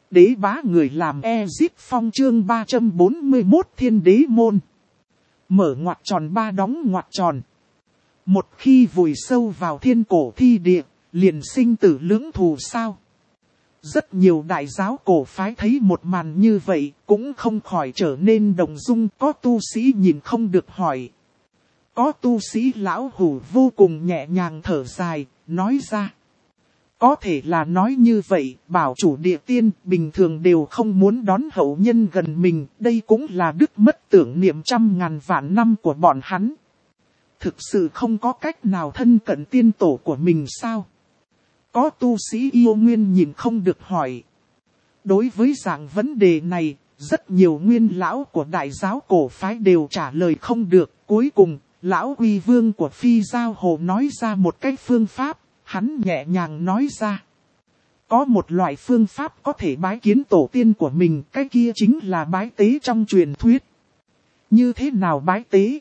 Đế bá người làm Ezip Phong chương 341 Thiên Đế Môn. Mở ngoặc tròn ba đóng ngoặc tròn. Một khi vùi sâu vào thiên cổ thi địa, liền sinh tử lưỡng thù sao? Rất nhiều đại giáo cổ phái thấy một màn như vậy, cũng không khỏi trở nên động dung. Có tu sĩ nhìn không được hỏi. Có tu sĩ lão hủ vô cùng nhẹ nhàng thở dài, nói ra. Có thể là nói như vậy, bảo chủ địa tiên bình thường đều không muốn đón hậu nhân gần mình, đây cũng là đức mất tưởng niệm trăm ngàn vạn năm của bọn hắn. Thực sự không có cách nào thân cận tiên tổ của mình sao? Có tu sĩ yêu nguyên nhìn không được hỏi. Đối với dạng vấn đề này, rất nhiều nguyên lão của đại giáo cổ phái đều trả lời không được. Cuối cùng, lão Quy Vương của Phi Giao Hồ nói ra một cái phương pháp. Hắn nhẹ nhàng nói ra. Có một loại phương pháp có thể bái kiến tổ tiên của mình, cái kia chính là bái tế trong truyền thuyết. Như thế nào bái tế?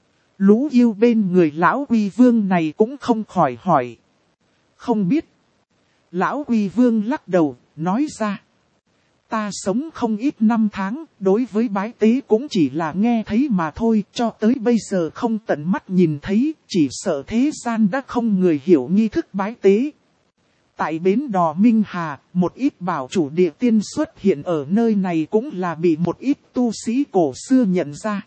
Lũ yêu bên người lão Quy Vương này cũng không khỏi hỏi. Không biết. Lão Quy Vương lắc đầu, nói ra. Ta sống không ít năm tháng, đối với bái tế cũng chỉ là nghe thấy mà thôi, cho tới bây giờ không tận mắt nhìn thấy, chỉ sợ thế gian đã không người hiểu nghi thức bái tế. Tại bến đò Minh Hà, một ít bảo chủ địa tiên xuất hiện ở nơi này cũng là bị một ít tu sĩ cổ xưa nhận ra.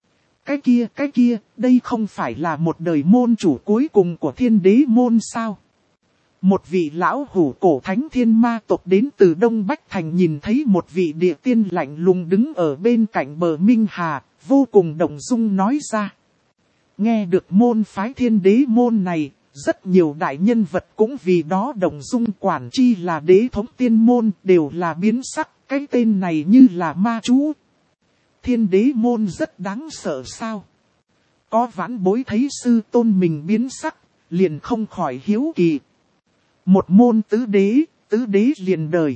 Cái kia, đây không phải là một đời môn chủ cuối cùng của Thiên Đế Môn sao? Một vị lão hủ cổ thánh thiên ma tộc đến từ Đông Bách Thành nhìn thấy một vị địa tiên lạnh lùng đứng ở bên cạnh bờ Minh Hà, vô cùng động dung nói ra. Nghe được môn phái Thiên Đế Môn này, rất nhiều đại nhân vật cũng vì đó động dung, quản chi là đế thống tiên môn đều là biến sắc, cái tên này như là ma chú. Thiên Đế Môn rất đáng sợ sao? Có vãn bối thấy sư tôn mình biến sắc, liền không khỏi hiếu kỳ. Một môn tứ đế liền đời.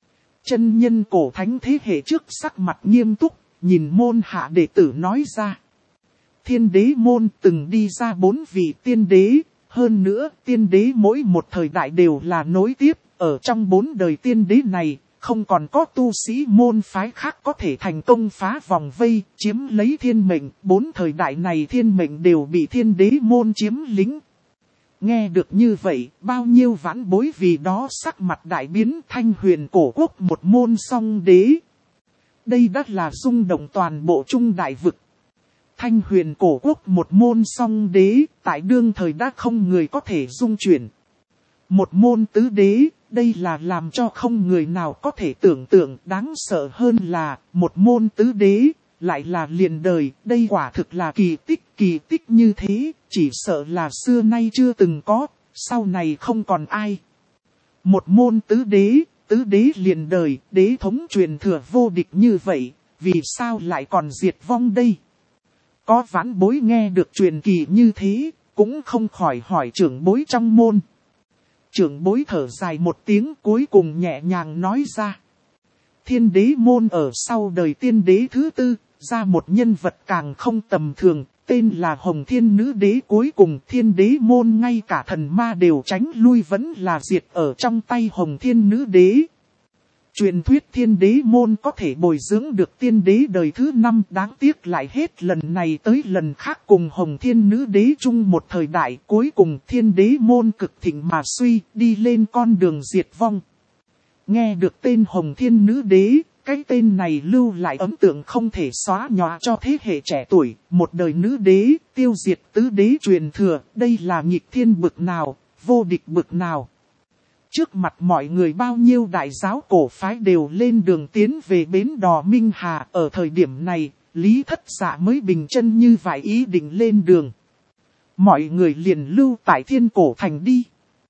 Chân nhân cổ thánh thế hệ trước sắc mặt nghiêm túc, nhìn môn hạ đệ tử nói ra. Thiên Đế Môn từng đi ra 4 vị tiên đế, hơn nữa tiên đế mỗi một thời đại đều là nối tiếp, ở trong 4 đời tiên đế này, không còn có tu sĩ môn phái khác có thể thành công phá vòng vây, chiếm lấy thiên mệnh, 4 thời đại này thiên mệnh đều bị Thiên Đế Môn chiếm lĩnh. Nghe được như vậy, bao nhiêu vãn bối vì đó sắc mặt đại biến. Thanh Huyền cổ quốc một môn song đế. Đây đã là rung động toàn bộ trung đại vực. Thanh Huyền cổ quốc một môn song đế, tại đương thời đã không người có thể dung chuyển. Một môn tứ đế, đây là làm cho không người nào có thể tưởng tượng. Đáng sợ hơn là, một môn tứ đế, lại là liền đời. Đây quả thực là kỳ tích như thế, chỉ sợ là xưa nay chưa từng có, sau này không còn ai. Một môn tứ đế liền đời, đế thống truyền thừa vô địch như vậy, vì sao lại còn diệt vong đây? Có vãn bối nghe được truyền kỳ như thế, cũng không khỏi hỏi trưởng bối trong môn. Trưởng bối thở dài một tiếng, cuối cùng nhẹ nhàng nói ra. Thiên Đế Môn ở sau đời tiên đế thứ 4, ra một nhân vật càng không tầm thường, tên là Hồng Thiên Nữ Đế. Cuối cùng Thiên Đế Môn ngay cả thần ma đều tránh lui vẫn là diệt ở trong tay Hồng Thiên Nữ Đế. Truyền thuyết Thiên Đế Môn có thể bồi dưỡng được tiên đế đời thứ 5, đáng tiếc lại hết lần này tới lần khác cùng Hồng Thiên Nữ Đế chung một thời đại. Cuối cùng Thiên Đế Môn cực thịnh mà suy, đi lên con đường diệt vong. Nghe được tên Hồng Thiên Nữ Đế, cái tên này lưu lại ấn tượng không thể xóa nhòa cho thế hệ trẻ tuổi. Một đời nữ đế, tiêu diệt tứ đế truyền thừa, đây là nghịch thiên bực nào, vô địch bực nào. Trước mặt mọi người bao nhiêu đại giáo cổ phái đều lên đường tiến về bến đò Minh Hà. Ở thời điểm này, Lý Thất Dạ mới bình chân như vậy ý định lên đường. Mọi người liền lưu tại Thiên Cổ Thành đi.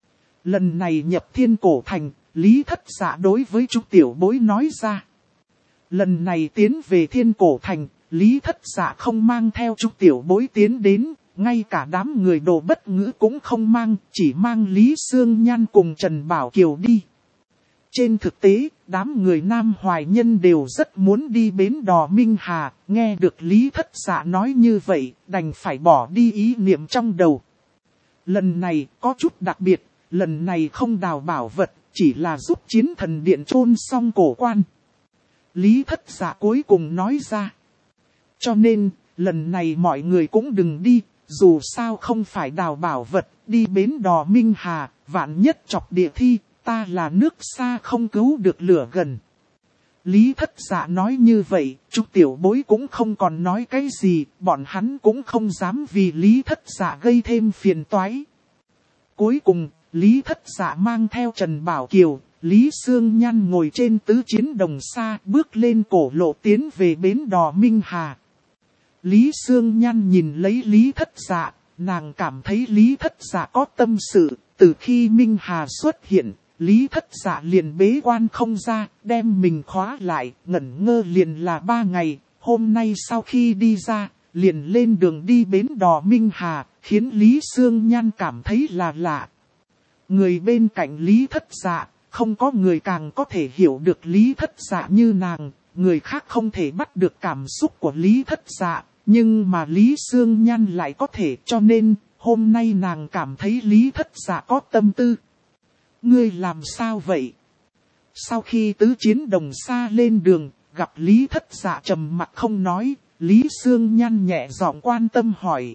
Lần này nhập Thiên Cổ Thành, Lý Thất Dạ đối với chúng tiểu bối nói ra. Lần này tiến về Thiên Cổ Thành, Lý Thất Dạ không mang theo chúng tiểu bối tiến đến, ngay cả đám người Đồ Bất Ngữ cũng không mang, chỉ mang Lý Sương Nhan cùng Trần Bảo Kiều đi. Trên thực tế, đám người Nam Hoài Nhân đều rất muốn đi bến đò Minh Hà, nghe được Lý Thất Dạ nói như vậy, đành phải bỏ đi ý niệm trong đầu. Lần này có chút đặc biệt, lần này không đào bảo vật, chỉ là giúp chiến thần điện chôn xong cổ quan. Lý Thất Dạ cuối cùng nói ra. Cho nên, lần này mọi người cũng đừng đi, dù sao không phải đào bảo vật, đi bến đò Minh Hà, vạn nhất chọc địa thi, ta là nước xa không cứu được lửa gần. Lý Thất Dạ nói như vậy, Trúc Tiểu Bối cũng không còn nói cái gì, bọn hắn cũng không dám vì Lý Thất Dạ gây thêm phiền toái. Cuối cùng, Lý Thất Dạ mang theo Trần Bảo Kiều, Lý Sương Nhan ngồi trên tứ chiến đồng xa bước lên cổ lộ tiến về bến đò Minh Hà. Lý Sương Nhan nhìn lấy Lý Thất Dạ, nàng cảm thấy Lý Thất Dạ có tâm sự, từ khi Minh Hà xuất hiện, Lý Thất Dạ liền bế quan không ra, đem mình khóa lại, ngẩn ngơ liền là 3 ngày, hôm nay sau khi đi ra, liền lên đường đi bến đò Minh Hà, khiến Lý Sương Nhan cảm thấy là lạ. Người bên cạnh Lý Thất Dạ, không có người càng có thể hiểu được Lý Thất Dạ như nàng, người khác không thể bắt được cảm xúc của Lý Thất Dạ, nhưng mà Lý Sương Nhan lại có thể, cho nên, hôm nay nàng cảm thấy Lý Thất Dạ có tâm tư. Ngươi làm sao vậy? Sau khi tứ chiến đồng xa lên đường, gặp Lý Thất Dạ trầm mặt không nói, Lý Sương Nhan nhẹ giọng quan tâm hỏi.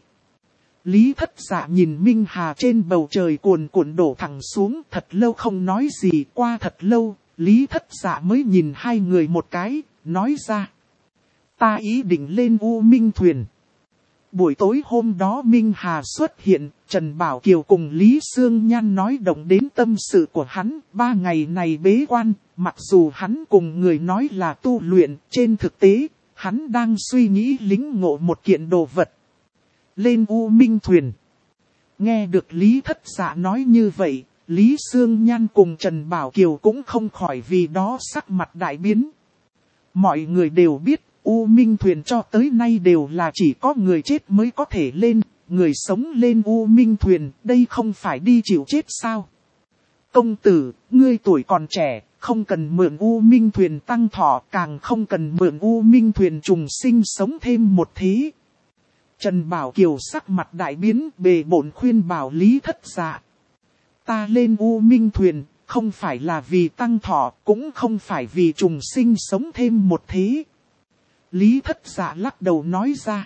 Lý Thất Dạ nhìn Minh Hà trên bầu trời cuồn cuộn đổ thẳng xuống, thật lâu không nói gì, qua thật lâu, Lý Thất Dạ mới nhìn hai người một cái, nói ra. Ta ý định lên U Minh Thuyền. Buổi tối hôm đó Minh Hà xuất hiện, Trần Bảo Kiều cùng Lý Sương Nhan nói động đến tâm sự của hắn, 3 ngày này bế quan, mặc dù hắn cùng người nói là tu luyện, trên thực tế, hắn đang suy nghĩ lĩnh ngộ một kiện đồ vật. Lên U Minh Thuyền. Nghe được Lý Thất Dạ nói như vậy, Lý Sương Nhan cùng Trần Bảo Kiều cũng không khỏi vì đó sắc mặt đại biến. Mọi người đều biết, U Minh Thuyền cho tới nay đều là chỉ có người chết mới có thể lên, người sống lên U Minh Thuyền, đây không phải đi chịu chết sao? Công tử, ngươi tuổi còn trẻ, không cần mượn U Minh Thuyền tăng thọ, càng không cần mượn U Minh Thuyền trùng sinh sống thêm một thế. Trần Bảo Kiều sắc mặt đại biến, bề bộn khuyên bảo Lý Thất Dạ. Ta lên U Minh Thuyền, không phải là vì tăng thọ, cũng không phải vì trùng sinh sống thêm một thế. Lý Thất Dạ lắc đầu nói ra.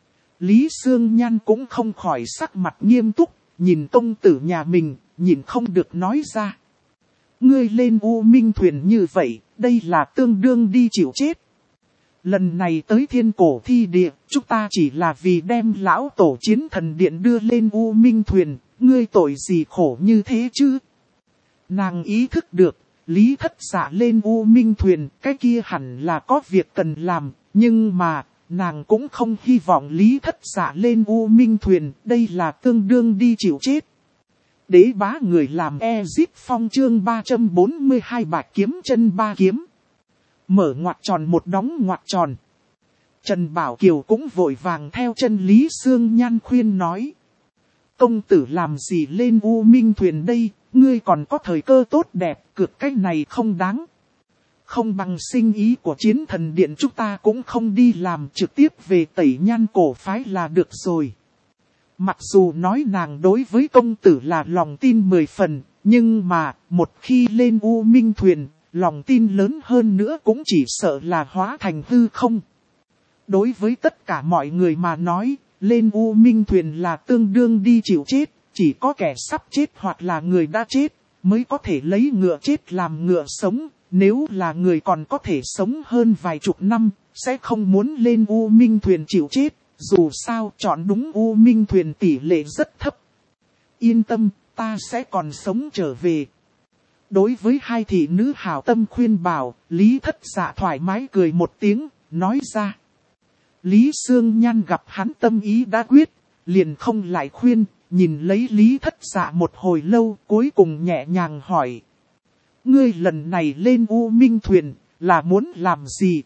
Lý Sương Nhan cũng không khỏi sắc mặt nghiêm túc, nhìn công tử nhà mình, nhìn không được nói ra. Ngươi lên U Minh Thuyền như vậy, đây là tương đương đi chịu chết. Lần này tới thiên cổ thi địa, chúng ta chỉ là vì đem lão tổ chiến thần điện đưa lên U Minh Thuyền, ngươi tội gì khổ như thế chứ? Nàng ý thức được, Lý Thất Dạ lên U Minh Thuyền, cái kia hẳn là có việc cần làm, nhưng mà, nàng cũng không hy vọng Lý Thất Dạ lên U Minh Thuyền, đây là tương đương đi chịu chết. Đế bá người làm Ezip Phong chương 342 bạch kiếm chân 3 kiếm. Mở ngoặc tròn một đóng ngoặc tròn. Trần Bảo Kiều cũng vội vàng theo chân Lý Sương Nhan khuyên nói. Công tử làm gì lên U Minh Thuyền đây, ngươi còn có thời cơ tốt đẹp, cược cái này không đáng. Không bằng sinh ý của chiến thần điện chúng ta cũng không đi làm, trực tiếp về Tẩy Nhan cổ phái là được rồi. Mặc dù nói nàng đối với công tử là lòng tin 10 phần, nhưng mà một khi lên U Minh Thuyền, lòng tin lớn hơn nữa cũng chỉ sợ là hóa thành hư không. Đối với tất cả mọi người mà nói, lên U Minh Thuyền là tương đương đi chịu chết, chỉ có kẻ sắp chết hoặc là người đã chết, mới có thể lấy ngựa chết làm ngựa sống. Nếu là người còn có thể sống hơn vài chục năm, sẽ không muốn lên U Minh Thuyền chịu chết, dù sao chọn đúng U Minh Thuyền tỷ lệ rất thấp. Yên tâm, ta sẽ còn sống trở về. Đối với hai thị nữ hảo tâm khuyên bảo, Lý Thất Dạ thoải mái cười một tiếng, nói ra. Lý Sương Nhan gặp hắn tâm ý đã quyết, liền không lại khuyên, nhìn lấy Lý Thất Dạ một hồi lâu, cuối cùng nhẹ nhàng hỏi. Ngươi lần này lên U Minh Thuyền, là muốn làm gì?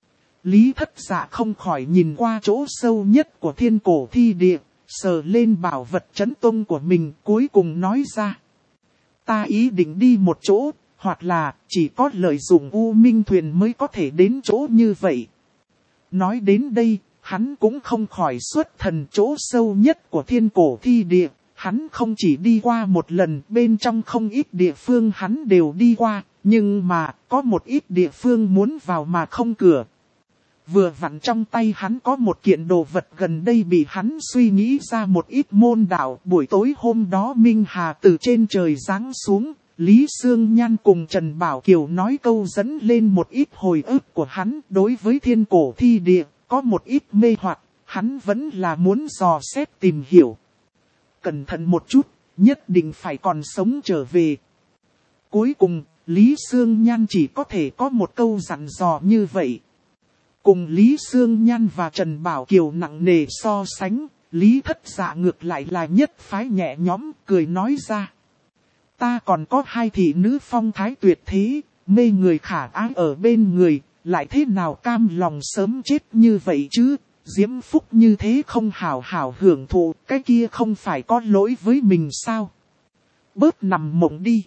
Lý Thất Dạ không khỏi nhìn qua chỗ sâu nhất của thiên cổ thi địa, sờ lên bảo vật trấn tông của mình, cuối cùng nói ra. Ta ý định đi một chỗ, hoặc là chỉ có lợi dụng U Minh Thuyền mới có thể đến chỗ như vậy. Nói đến đây, hắn cũng không khỏi xuất thần chỗ sâu nhất của thiên cổ thi địa, Hắn không chỉ đi qua một lần, bên trong không ít địa phương hắn đều đi qua, nhưng mà có một ít địa phương muốn vào mà không cửa. Vừa vặn trong tay hắn có một kiện đồ vật gần đây bị hắn suy nghĩ ra một ít môn đạo. Buổi tối hôm đó Minh Hà từ trên trời giáng xuống, Lý Sương Nhan cùng Trần Bảo Kiều nói câu dẫn lên một ít hồi ức của hắn. Đối với thiên cổ thi địa, có một ít mê hoặc, hắn vẫn là muốn dò xét tìm hiểu. Cẩn thận một chút, nhất định phải còn sống trở về. Cuối cùng, Lý Sương Nhan chỉ có thể có một câu dặn dò như vậy. Cùng Lý Sương Nhan và Trần Bảo Kiều nặng nề so sánh, Lý Thất Dạ ngược lại là nhất phái nhẹ nhõm, cười nói ra. Ta còn có 2 thị nữ phong thái tuyệt thế, mê người khả ái ở bên người, lại thế nào cam lòng sớm chết như vậy chứ? Diễm phúc như thế không hảo hảo hưởng thụ, cái kia không phải có lỗi với mình sao? Bớt nằm mộng đi.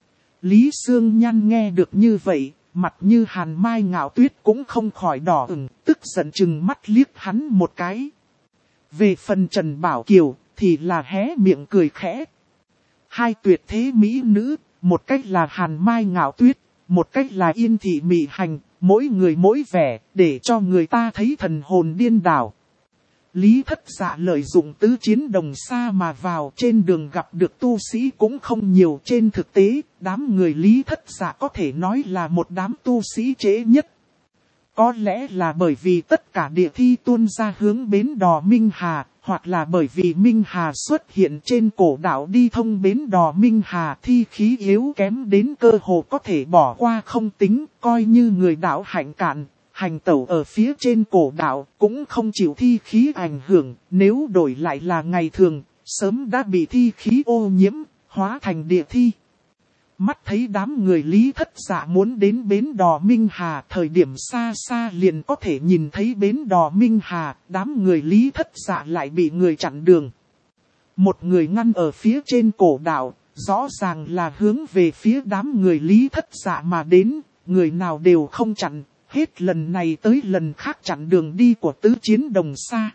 Lý Sương Nhan nghe được như vậy, mặt như hàn mai ngạo tuyết cũng không khỏi đỏ ửng, tức giận chừng mắt liếc hắn một cái. Về phần Trần Bảo Kiều, thì là hé miệng cười khẽ. 2 tuyệt thế mỹ nữ, một cách là hàn mai ngạo tuyết, một cách là yên thị mị hành, mỗi người mỗi vẻ, để cho người ta thấy thần hồn điên đảo. Lý Thất Dạ lợi dụng tứ chiến đồng xa mà vào, trên đường gặp được tu sĩ cũng không nhiều. Trên thực tế, đám người Lý Thất Dạ có thể nói là một đám tu sĩ trễ nhất. Có lẽ là bởi vì tất cả địa thi tuôn ra hướng bến đò Minh Hà, hoặc là bởi vì Minh Hà xuất hiện trên cổ đảo đi thông bến đò Minh Hà, thi khí yếu kém đến cơ hồ có thể bỏ qua không tính, coi như người đảo hạnh cạn. Hành tẩu ở phía trên cổ đảo cũng không chịu thi khí ảnh hưởng, nếu đổi lại là ngày thường, sớm đã bị thi khí ô nhiễm, hóa thành địa thi. Mắt thấy đám người Lý Thất Dạ muốn đến bến đò Minh Hà, thời điểm xa xa liền có thể nhìn thấy bến đò Minh Hà, đám người Lý Thất Dạ lại bị người chặn đường. Một người ngăn ở phía trên cổ đảo, rõ ràng là hướng về phía đám người Lý Thất Dạ mà đến, người nào đều không chặn. Hết lần này tới lần khác chặn đường đi của tứ chiến đồng xa.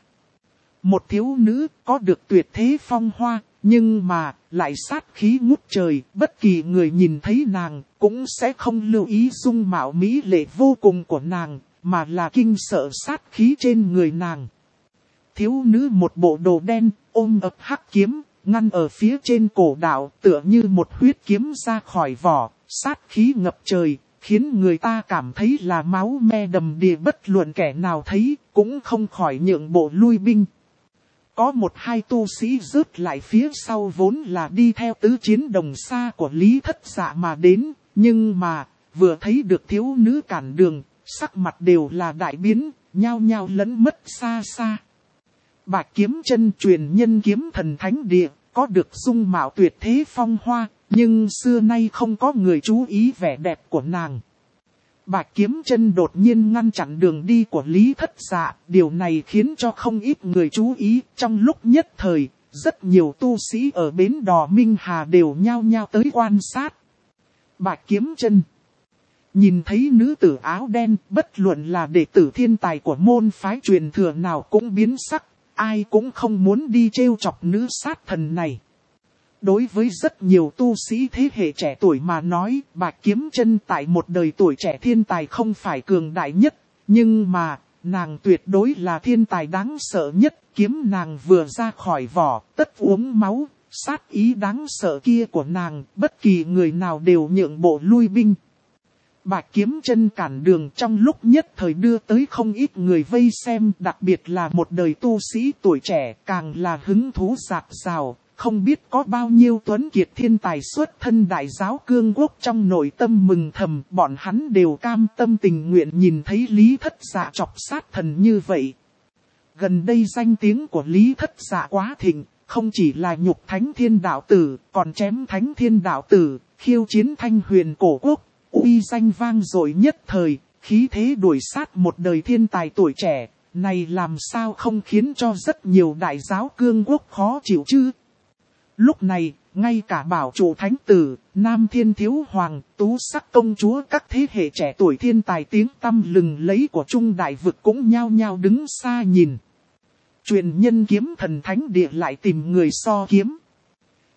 Một thiếu nữ có được tuyệt thế phong hoa, nhưng mà lại sát khí ngút trời, bất kỳ người nhìn thấy nàng cũng sẽ không lưu ý dung mạo mỹ lệ vô cùng của nàng, mà là kinh sợ sát khí trên người nàng. Thiếu nữ một bộ đồ đen, ôm ập hắc kiếm, ngăn ở phía trên cổ đạo, tựa như một huyết kiếm ra khỏi vỏ, sát khí ngập trời. Khiến người ta cảm thấy là máu me đầm đìa, bất luận kẻ nào thấy, cũng không khỏi nhượng bộ lui binh. Có 1-2 tu sĩ rớt lại phía sau vốn là đi theo tứ chiến đồng xa của Lý Thất Dạ mà đến, nhưng mà, vừa thấy được thiếu nữ cản đường, sắc mặt đều là đại biến, nhao nhao lẫn mất xa xa. Bạch Kiếm Chân truyền nhân kiếm thần thánh địa, có được dung mạo tuyệt thế phong hoa. Nhưng xưa nay không có người chú ý vẻ đẹp của nàng. Bạch Kiếm Chân đột nhiên ngăn chặn đường đi của Lý Thất Dạ. Điều này khiến cho không ít người chú ý. Trong lúc nhất thời, rất nhiều tu sĩ ở bến đò Minh Hà đều nhao nhao tới quan sát. Bạch Kiếm Chân nhìn thấy nữ tử áo đen, bất luận là đệ tử thiên tài của môn phái truyền thừa nào cũng biến sắc. Ai cũng không muốn đi trêu chọc nữ sát thần này. Đối với rất nhiều tu sĩ thế hệ trẻ tuổi mà nói, Bạch Kiếm Chân tại một đời tuổi trẻ thiên tài không phải cường đại nhất, nhưng mà, nàng tuyệt đối là thiên tài đáng sợ nhất, kiếm nàng vừa ra khỏi vỏ, tất uống máu, sát ý đáng sợ kia của nàng, bất kỳ người nào đều nhượng bộ lui binh. Bạch Kiếm Chân cản đường trong lúc nhất thời đưa tới không ít người vây xem, đặc biệt là một đời tu sĩ tuổi trẻ càng là hứng thú dạt dào. Không biết có bao nhiêu tuấn kiệt thiên tài xuất thân đại giáo cương quốc trong nội tâm mừng thầm, bọn hắn đều cam tâm tình nguyện nhìn thấy Lý Thất Dạ chọc sát thần như vậy. Gần đây danh tiếng của Lý Thất Dạ quá thịnh, không chỉ là nhục thánh thiên đạo tử, còn chém thánh thiên đạo tử, khiêu chiến thanh huyền cổ quốc, uy danh vang dội nhất thời, khí thế đuổi sát một đời thiên tài tuổi trẻ, này làm sao không khiến cho rất nhiều đại giáo cương quốc khó chịu chứ? Lúc này, ngay cả bảo chủ thánh tử, Nam Thiên Thiếu Hoàng, Tú Sắc Công Chúa các thế hệ trẻ tuổi thiên tài tiếng tăm lừng lẫy của Trung Đại Vực cũng nhao nhao đứng xa nhìn. Truyền nhân kiếm thần thánh địa lại tìm người so kiếm.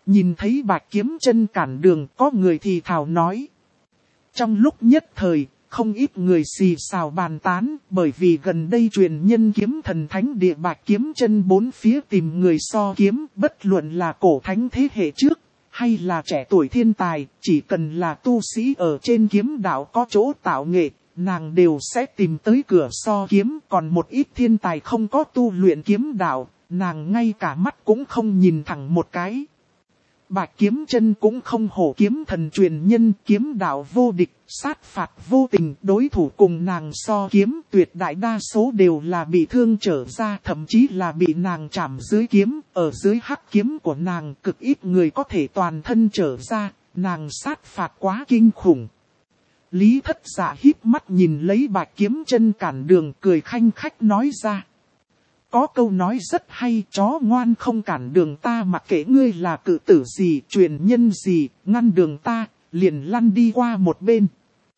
Nhìn thấy Bạch Kiếm Chân cản đường, có người thì thào nói. Trong lúc nhất thời, không ít người xì xào bàn tán, bởi vì gần đây truyền nhân kiếm thần thánh địa Bạch Kiếm Chân bốn phía tìm người so kiếm, bất luận là cổ thánh thế hệ trước, hay là trẻ tuổi thiên tài, chỉ cần là tu sĩ ở trên kiếm đạo có chỗ tạo nghệ, nàng đều sẽ tìm tới cửa so kiếm, còn một ít thiên tài không có tu luyện kiếm đạo, nàng ngay cả mắt cũng không nhìn thẳng một cái. Bạch Kiếm Chân cũng không hổ kiếm thần truyền nhân, kiếm đạo vô địch, sát phạt vô tình, đối thủ cùng nàng so kiếm tuyệt đại đa số đều là bị thương trở ra, thậm chí là bị nàng chạm dưới kiếm, ở dưới hắc kiếm của nàng cực ít người có thể toàn thân trở ra, nàng sát phạt quá kinh khủng. Lý Thất Dạ híp mắt nhìn lấy Bạch Kiếm Chân cản đường, cười khanh khách nói ra. Có câu nói rất hay, chó ngoan không cản đường ta, mặc kệ ngươi là cự tử gì, truyền nhân gì, ngăn đường ta, liền lăn đi qua một bên.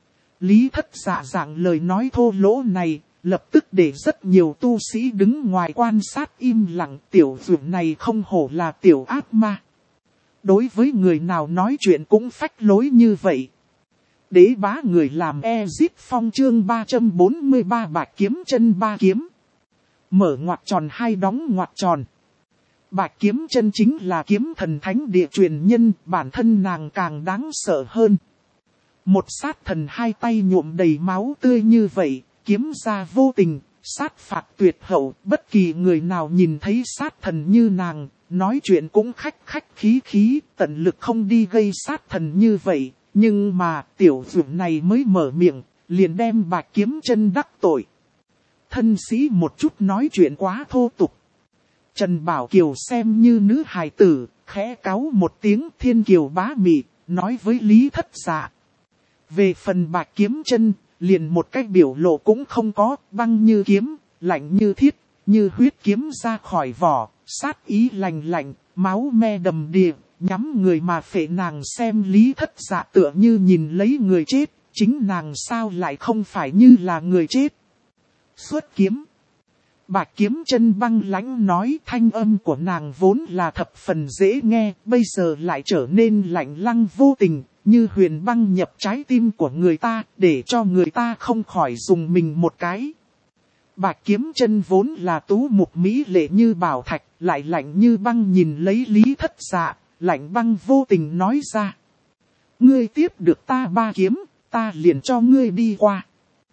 Lý Thất Dạ dạng lời nói thô lỗ này, lập tức để rất nhiều tu sĩ đứng ngoài quan sát im lặng, tiểu dược này không hổ là tiểu ác ma. Đối với người nào nói chuyện cũng phách lối như vậy. Đế bá người làm Ezip Phong chương 343 Bạch Kiếm Chân ba kiếm. Mở ngoặc tròn hai đóng ngoặc tròn. Bạch Kiếm Chân chính là kiếm thần thánh địa truyền nhân, bản thân nàng càng đáng sợ hơn. Một sát thần hai tay nhuộm đầy máu tươi như vậy, kiếm ra vô tình, sát phạt tuyệt hậu, bất kỳ người nào nhìn thấy sát thần như nàng, nói chuyện cũng khách khách khí khí, tận lực không đi gây sát thần như vậy, nhưng mà tiểu dược này mới mở miệng, liền đem Bạch Kiếm Chân đắc tội. Thân sĩ một chút nói chuyện quá thô tục. Trần Bảo Kiều xem như nữ hài tử, khẽ cáu một tiếng, thiên kiều bá mị, nói với Lý Thất Dạ. Về phần Bạch Kiếm Chân, liền một cái biểu lộ cũng không có, băng như kiếm, lạnh như thiết, như huyết kiếm ra khỏi vỏ, sát ý lạnh lạnh, máu me đầm đìa, nhắm người mà phệ nàng. Xem Lý Thất Dạ tựa như nhìn lấy người chết, chính nàng sao lại không phải như là người chết. Xuất kiếm. Bạch Kiếm Chân băng lãnh nói, thanh âm của nàng vốn là thập phần dễ nghe, bây giờ lại trở nên lạnh lăng vô tình, như huyền băng nhập trái tim của người ta, để cho người ta không khỏi dùng mình một cái. Bạch Kiếm Chân vốn là tú mục mỹ lệ như bảo thạch, lại lạnh như băng nhìn lấy Lý Thất Dạ, lạnh băng vô tình nói ra. Ngươi tiếp được ta ba kiếm, ta liền cho ngươi đi qua.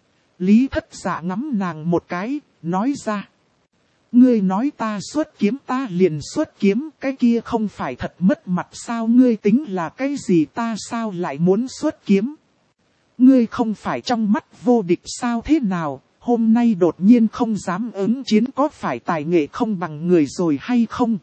Lý Thất Dạ ngắm nàng một cái, nói ra. Ngươi nói ta xuất kiếm ta liền xuất kiếm, cái kia không phải thật mất mặt sao? Ngươi tính là cái gì, ta sao lại muốn xuất kiếm? Ngươi không phải trong mắt vô địch sao? Thế nào, hôm nay đột nhiên không dám ứng chiến, có phải tài nghệ không bằng người rồi hay không?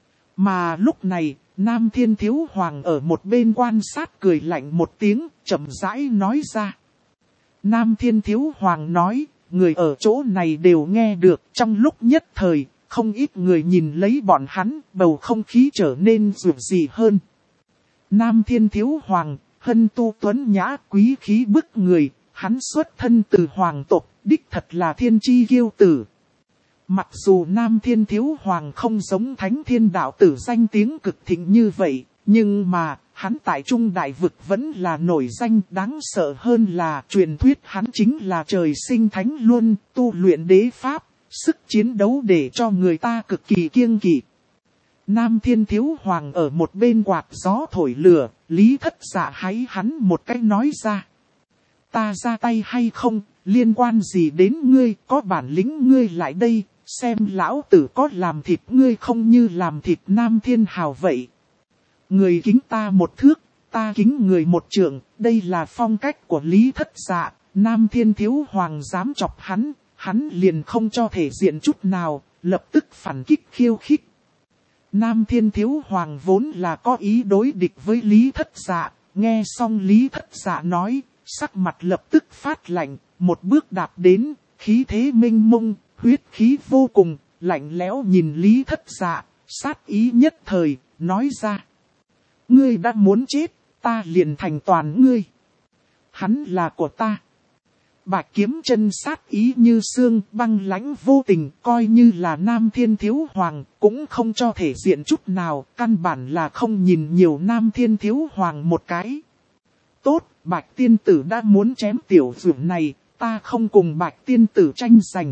Mà lúc này, Nam Thiên Thiếu Hoàng ở một bên quan sát cười lạnh một tiếng, chậm rãi nói ra. Nam Thiên Thiếu Hoàng nói, người ở chỗ này đều nghe được, trong lúc nhất thời, không ít người nhìn lấy bọn hắn, bầu không khí trở nên rụt rì hơn. Nam Thiên Thiếu Hoàng, hân tu tuấn nhã, quý khí bức người, hắn xuất thân từ hoàng tộc, đích thật là thiên chi kiêu tử. Mặc dù Nam Thiên Thiếu Hoàng không giống Thánh Thiên Đạo Tử danh tiếng cực thịnh như vậy, nhưng mà, hắn tại Trung Đại Vực vẫn là nổi danh. Đáng sợ hơn là truyền thuyết hắn chính là trời sinh thánh luân, tu luyện đế pháp, sức chiến đấu để cho người ta cực kỳ kiêng kỵ. Nam Thiên Thiếu Hoàng ở một bên quạt gió thổi lửa, Lý Thất Dạ háy hắn một cái nói ra. Ta ra tay hay không, liên quan gì đến ngươi, có bản lĩnh ngươi lại đây, xem lão tử có làm thịt ngươi không như làm thịt Nam Thiên Hào vậy. Người kính ta một thước, ta kính người một trượng, đây là phong cách của Lý Thất Dạ. Nam Thiên Thiếu Hoàng dám chọc hắn liền không cho thể diện chút nào, lập tức phản kích khiêu khích. Nam Thiên Thiếu Hoàng vốn là có ý đối địch với Lý Thất Dạ, nghe xong Lý Thất Dạ nói, sắc mặt lập tức phát lạnh, một bước đạp đến, khí thế mênh mông, huyết khí vô cùng, lạnh lẽo nhìn Lý Thất Dạ, sát ý nhất thời, nói ra. Ngươi đã muốn chết, ta liền thành toàn ngươi. Hắn là của ta. Bạch Kiếm Chân sát ý như xương, băng lãnh vô tình, coi như là Nam Thiên Thiếu Hoàng, cũng không cho thể diện chút nào, căn bản là không nhìn nhiều Nam Thiên Thiếu Hoàng một cái. Tốt, Bạch Tiên Tử đã muốn chém tiểu dược này, ta không cùng Bạch Tiên Tử tranh giành.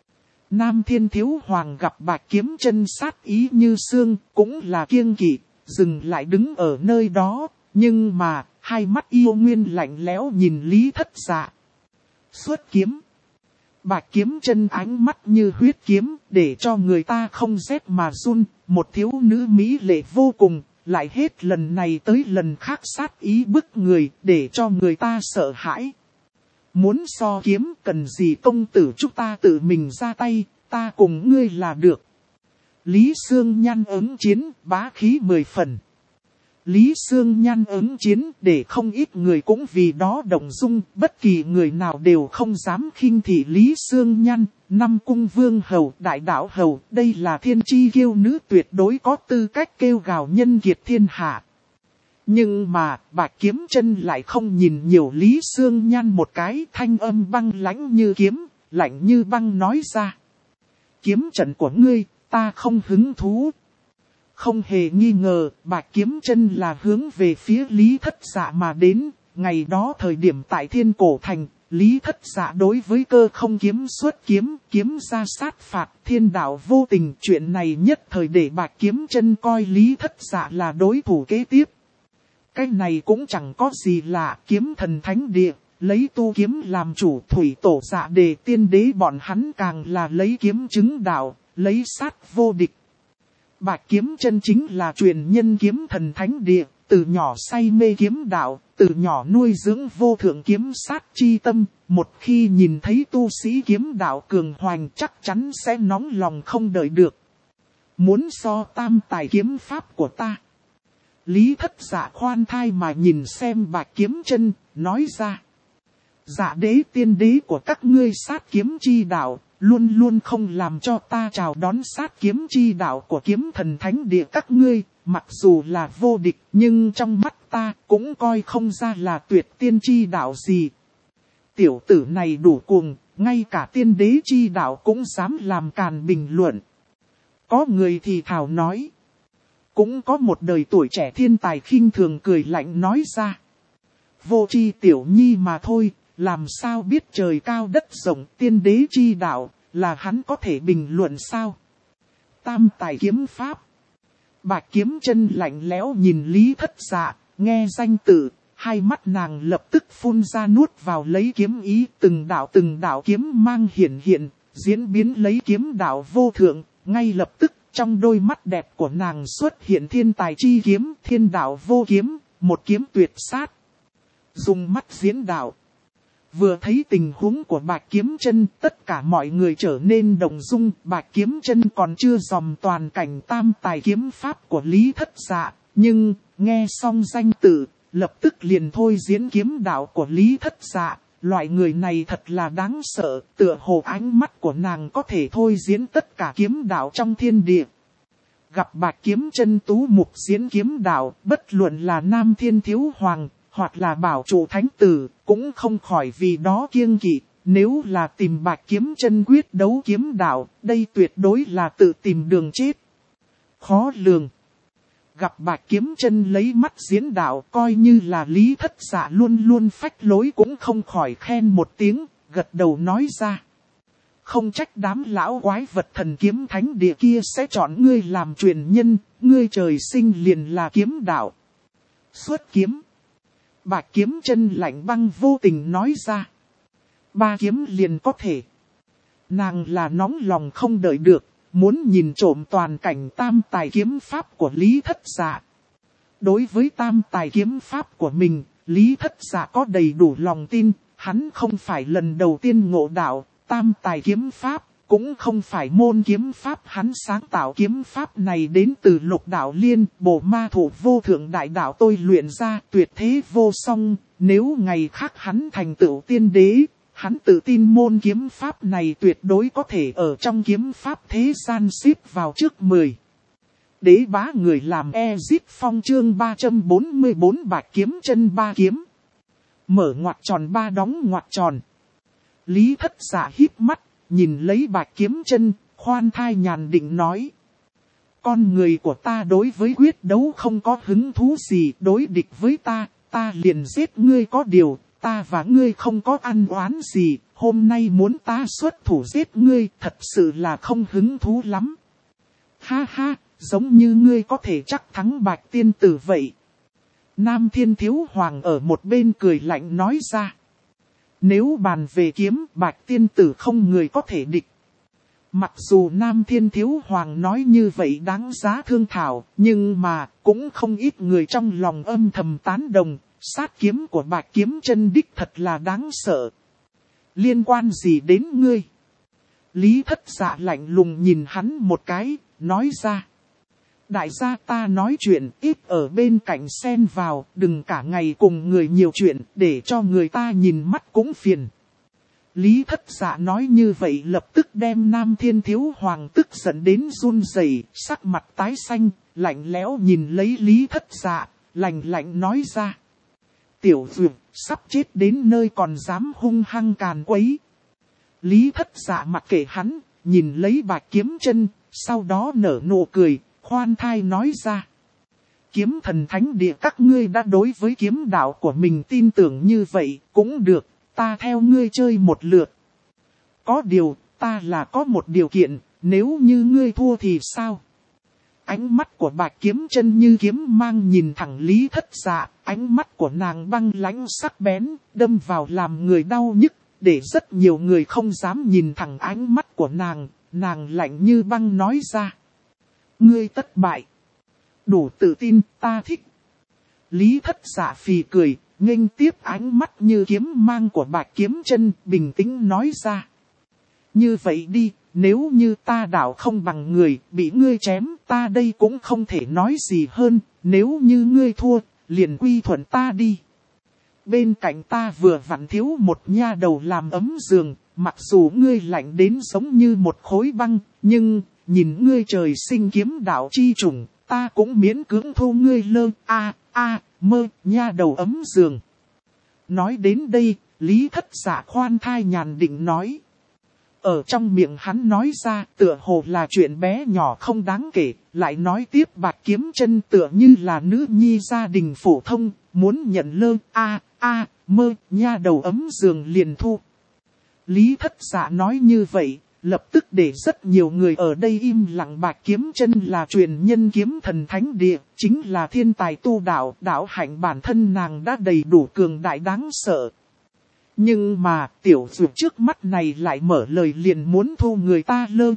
Nam Thiên Thiếu Hoàng gặp Bạch Kiếm Chân sát ý như xương, cũng là kiêng kỵ, dừng lại đứng ở nơi đó, nhưng mà, hai mắt yêu nguyên lạnh lẽo nhìn Lý Thất Dạ. Xuất kiếm. Bạch Kiếm Chân ánh mắt như huyết kiếm, để cho người ta không rét mà run, một thiếu nữ mỹ lệ vô cùng, lại hết lần này tới lần khác sát ý bức người, để cho người ta sợ hãi. Muốn so kiếm cần gì công tử chúng ta tự mình ra tay, ta cùng ngươi là được. Lý Sương Nhan ứng chiến, bá khí 10 phần. Lý Sương Nhan ứng chiến để không ít người cũng vì đó động dung, bất kỳ người nào đều không dám khinh thị Lý Sương Nhan, năm cung vương hầu, đại đạo hầu, đây là thiên chi kiêu nữ tuyệt đối có tư cách kêu gào nhân kiệt thiên hạ. Nhưng mà, Bạch Kiếm Chân lại không nhìn nhiều Lý Sương Nhan một cái, thanh âm băng lãnh như kiếm, lạnh như băng nói ra. Kiếm trận của ngươi, ta không hứng thú. Không hề nghi ngờ, Bạch Kiếm Chân là hướng về phía Lý Thất Dạ mà đến. Ngày đó thời điểm tại Thiên Cổ Thành, Lý Thất Dạ đối với Cơ Không kiếm xuất kiếm, kiếm ra sát phạt, thiên đạo vô tình. Chuyện này nhất thời để Bạch Kiếm Chân coi Lý Thất Dạ là đối thủ kế tiếp. Cái này cũng chẳng có gì lạ, kiếm thần thánh địa, lấy tu kiếm làm chủ, thủy tổ Dạ Đề tiên đế bọn hắn càng là lấy kiếm chứng đạo, lấy sát vô địch. Bạch Kiếm Chân chính là truyền nhân kiếm thần thánh địa, từ nhỏ say mê kiếm đạo, từ nhỏ nuôi dưỡng vô thượng kiếm sát chi tâm, một khi nhìn thấy tu sĩ kiếm đạo cường hoành chắc chắn sẽ nóng lòng không đợi được. Muốn so tam tài kiếm pháp của ta. Lý Thất Dạ khoan thai mà nhìn xem Bạch Kiếm Chân, nói ra. Dạ đế tiên đế của các ngươi sát kiếm chi đạo, luôn luôn không làm cho ta chào đón sát kiếm chi đạo của kiếm thần thánh địa các ngươi, mặc dù là vô địch nhưng trong mắt ta cũng coi không ra là tuyệt tiên chi đạo gì. Tiểu tử này đủ cuồng, ngay cả tiên đế chi đạo cũng dám làm càn bình luận. Có người thì thảo nói. Cũng có một đời tuổi trẻ thiên tài khinh thường cười lạnh nói ra. Vô tri tiểu nhi mà thôi, làm sao biết trời cao đất rộng tiên đế chi đạo, là hắn có thể bình luận sao? Tam tài kiếm pháp. Bạch Kiếm Chân lạnh lẽo nhìn Lý Thất Dạ, nghe danh tự, hai mắt nàng lập tức phun ra nuốt vào lấy kiếm ý, từng đạo kiếm mang hiện, diễn biến lấy kiếm đạo vô thượng, ngay lập tức trong đôi mắt đẹp của nàng xuất hiện thiên tài chi kiếm, thiên đạo vô kiếm, một kiếm tuyệt sát. Dùng mắt diễn đạo. Vừa thấy tình huống của Bạch Kiếm Chân, tất cả mọi người trở nên động dung. Bạch Kiếm Chân còn chưa dòm toàn cảnh tam tài kiếm pháp của Lý Thất Dạ, nhưng nghe xong danh tự, lập tức liền thôi diễn kiếm đạo của Lý Thất Dạ. Loại người này thật là đáng sợ, tựa hồ ánh mắt của nàng có thể thôi diễn tất cả kiếm đạo trong thiên địa. Gặp Bạch Kiếm Chân tú mục diễn kiếm đạo, bất luận là Nam Thiên Thiếu Hoàng, hoặc là bảo chủ thánh tử, cũng không khỏi vì đó kiêng kỵ. Nếu là tìm Bạch Kiếm Chân quyết đấu kiếm đạo, đây tuyệt đối là tự tìm đường chết. Khó lường. Gặp Bạch Kiếm Chân lấy mắt diễn đạo, coi như là Lý Thất Dạ luôn luôn phách lối cũng không khỏi khen một tiếng, gật đầu nói ra. Không trách đám lão quái vật thần kiếm thánh địa kia sẽ chọn ngươi làm truyền nhân, ngươi trời sinh liền là kiếm đạo. Xuất kiếm. Bạch Kiếm Chân lạnh băng vô tình nói ra. 3 kiếm liền có thể. Nàng là nóng lòng không đợi được, muốn nhìn trộm toàn cảnh tam tài kiếm pháp của Lý Thất Dạ. Đối với tam tài kiếm pháp của mình, Lý Thất Dạ có đầy đủ lòng tin, hắn không phải lần đầu tiên ngộ đạo, tam tài kiếm pháp, cũng không phải môn kiếm pháp hắn sáng tạo kiếm pháp này đến từ Lục Đạo Liên, Bổ Ma Thủ vô thượng đại đạo tôi luyện ra tuyệt thế vô song, nếu ngày khác hắn thành tựu tiên đế, hắn tự tin môn kiếm pháp này tuyệt đối có thể ở trong kiếm pháp thế gian xếp vào trước 10. Đế bá người làm Ezip Phong chương 344 Bạch Kiếm Chân 3 kiếm. Mở ngoặc tròn 3 đóng ngoặc tròn. Lý Thất Dạ híp mắt, nhìn lấy Bạch Kiếm Chân, khoan thai nhàn định nói. Con người của ta đối với quyết đấu không có hứng thú gì, đối địch với ta liền giết ngươi, có điều, ta và ngươi không có ăn oán gì, hôm nay muốn ta xuất thủ giết ngươi, thật sự là không hứng thú lắm. Ha ha, giống như ngươi có thể chắc thắng Bạch tiên tử vậy. Nam Thiên Thiếu Hoàng ở một bên cười lạnh nói ra. Nếu bàn về kiếm, Bạch tiên tử không người có thể địch. Mặc dù Nam Thiên Thiếu Hoàng nói như vậy đáng giá thương thảo, nhưng mà cũng không ít người trong lòng âm thầm tán đồng, sát kiếm của Bạch Kiếm Chân đích thật là đáng sợ. Liên quan gì đến ngươi? Lý Thất Dạ lạnh lùng nhìn hắn một cái, nói ra. Đại gia ta nói chuyện ít ở bên cạnh xen vào, đừng cả ngày cùng người nhiều chuyện, để cho người ta nhìn mắt cũng phiền. Lý Thất Dạ nói như vậy lập tức đem Nam Thiên Thiếu Hoàng tức giận đến run rẩy, sắc mặt tái xanh, lạnh lẽo nhìn lấy Lý Thất Dạ, lạnh lạnh nói ra. Tiểu Dược, sắp chết đến nơi còn dám hung hăng càn quấy. Lý Thất Dạ mặc kệ hắn, nhìn lấy Bạch Kiếm Chân, sau đó nở nụ cười, khoan thai nói ra. Kiếm thần thánh địa các ngươi đã đối với kiếm đạo của mình tin tưởng như vậy, cũng được, ta theo ngươi chơi một lượt. Có điều, ta là có một điều kiện, nếu như ngươi thua thì sao? Ánh mắt của Bạch Kiếm Chân như kiếm mang nhìn thẳng Lý Thất Dạ, ánh mắt của nàng băng lãnh sắc bén, đâm vào làm người đau nhức, để rất nhiều người không dám nhìn thẳng ánh mắt của nàng, nàng lạnh như băng nói ra. Ngươi thất bại. Đủ tự tin, ta thích. Lý Thất Dạ phì cười, nghênh tiếp ánh mắt như kiếm mang của Bạch Kiếm Chân, bình tĩnh nói ra. Như vậy đi, nếu như ta đạo không bằng người, bị ngươi chém, ta đây cũng không thể nói gì hơn, nếu như ngươi thua, liền quy thuận ta đi. Bên cạnh ta vừa vặn thiếu một nha đầu làm ấm giường, mặc dù ngươi lạnh đến giống như một khối băng, nhưng, nhìn ngươi trời sinh kiếm đạo chi chủng, ta cũng miễn cưỡng thu ngươi lơ, mơ, nha đầu ấm giường. Nói đến đây, Lý Thất Dạ khoan thai nhàn định nói. Ở trong miệng hắn nói ra tựa hồ là chuyện bé nhỏ không đáng kể, lại nói tiếp Bạch Kiếm Chân tựa như là nữ nhi gia đình phổ thông, muốn nhận lơ, mơ, nha đầu ấm giường liền thu. Lý Thất Dạ nói như vậy, lập tức để rất nhiều người ở đây im lặng. Bạch Kiếm Chân là truyền nhân kiếm thần thánh địa, chính là thiên tài tu đạo, đạo hạnh bản thân nàng đã đầy đủ cường đại đáng sợ. Nhưng mà tiểu dược trước mắt này lại mở lời liền muốn thu người ta lơ,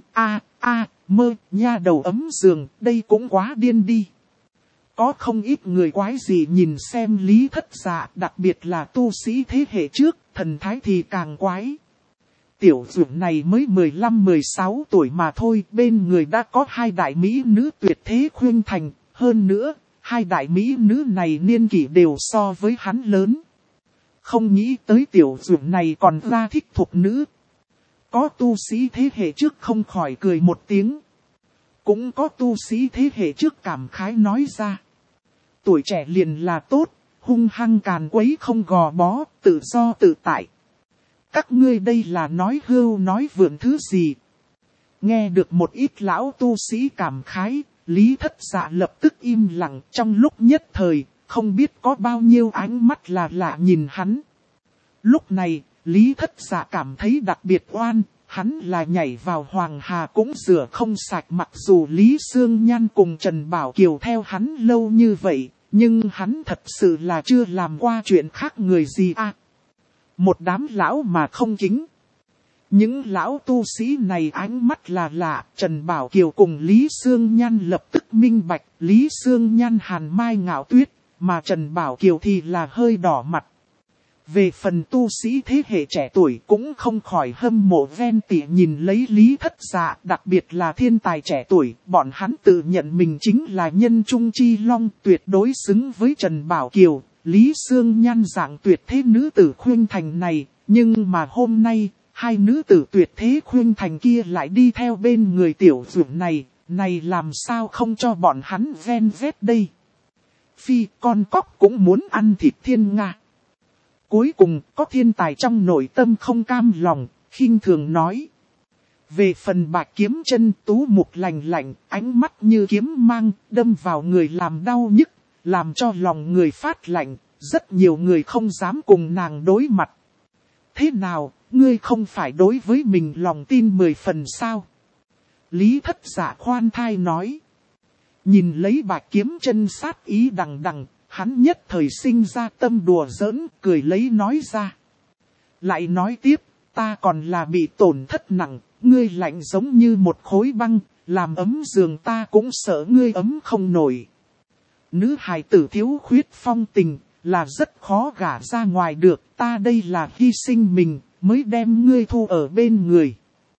mơ, nha đầu ấm giường, đây cũng quá điên đi. Có không ít người quái gì nhìn xem Lý Thất Dạ, đặc biệt là tu sĩ thế hệ trước, thần thái thì càng quái. Tiểu dược này mới 15-16 tuổi mà thôi, bên người đã có hai đại mỹ nữ tuyệt thế khuyên thành, hơn nữa, hai đại mỹ nữ này niên kỷ đều so với hắn lớn. Không nghĩ tới tiểu dược này còn ra thích thục nữ. Có tu sĩ thế hệ trước không khỏi cười một tiếng. Cũng có tu sĩ thế hệ trước cảm khái nói ra. Tuổi trẻ liền là tốt, hung hăng càn quấy không gò bó, tự do tự tại. Các ngươi đây là nói hưu nói vượn thứ gì? Nghe được một ít lão tu sĩ cảm khái, Lý Thất Dạ lập tức im lặng, trong lúc nhất thời, không biết có bao nhiêu ánh mắt là lạ nhìn hắn. Lúc này, Lý Thất Dạ cảm thấy đặc biệt oan, hắn là nhảy vào Hoàng Hà cũng rửa không sạch. Mặc dù Lý Sương Nhan cùng Trần Bảo Kiều theo hắn lâu như vậy, nhưng hắn thật sự là chưa làm qua chuyện khác người gì à. Một đám lão mà không kính. Những lão tu sĩ này ánh mắt là lạ, Trần Bảo Kiều cùng Lý Sương Nhan lập tức minh bạch, Lý Sương Nhan hàn mai ngạo tuyết, mà Trần Bảo Kiều thì là hơi đỏ mặt. Về phần tu sĩ thế hệ trẻ tuổi cũng không khỏi hâm mộ ven tỉ nhìn lấy Lý Thất Dạ, đặc biệt là thiên tài trẻ tuổi, bọn hắn tự nhận mình chính là nhân trung chi long, tuyệt đối xứng với Trần Bảo Kiều, Lý Sương Nhan dạng tuyệt thế nữ tử khuyên thành này, nhưng mà hôm nay, hai nữ tử tuyệt thế khuyên thành kia lại đi theo bên người tiểu dược này làm sao không cho bọn hắn ven vét đây. Phi con cóc cũng muốn ăn thịt thiên nga. Cuối cùng có thiên tài trong nội tâm không cam lòng, khinh thường nói. Về phần Bạch Kiếm Chân, tú mục lạnh lạnh, ánh mắt như kiếm mang, đâm vào người làm đau nhức, làm cho lòng người phát lạnh, rất nhiều người không dám cùng nàng đối mặt. Thế nào, ngươi không phải đối với mình lòng tin 10 phần sao? Lý Thất Dạ khoan thai nói. Nhìn lấy Bạch Kiếm Chân sát ý đằng đằng, hắn nhất thời sinh ra tâm đùa giỡn, cười lấy nói ra. Lại nói tiếp, ta còn là bị tổn thất nặng, ngươi lạnh giống như một khối băng, làm ấm giường ta cũng sợ ngươi ấm không nổi. Nữ hài tử thiếu khuyết phong tình, là rất khó gả ra ngoài được, ta đây là hy sinh mình, mới đem ngươi thu ở bên người.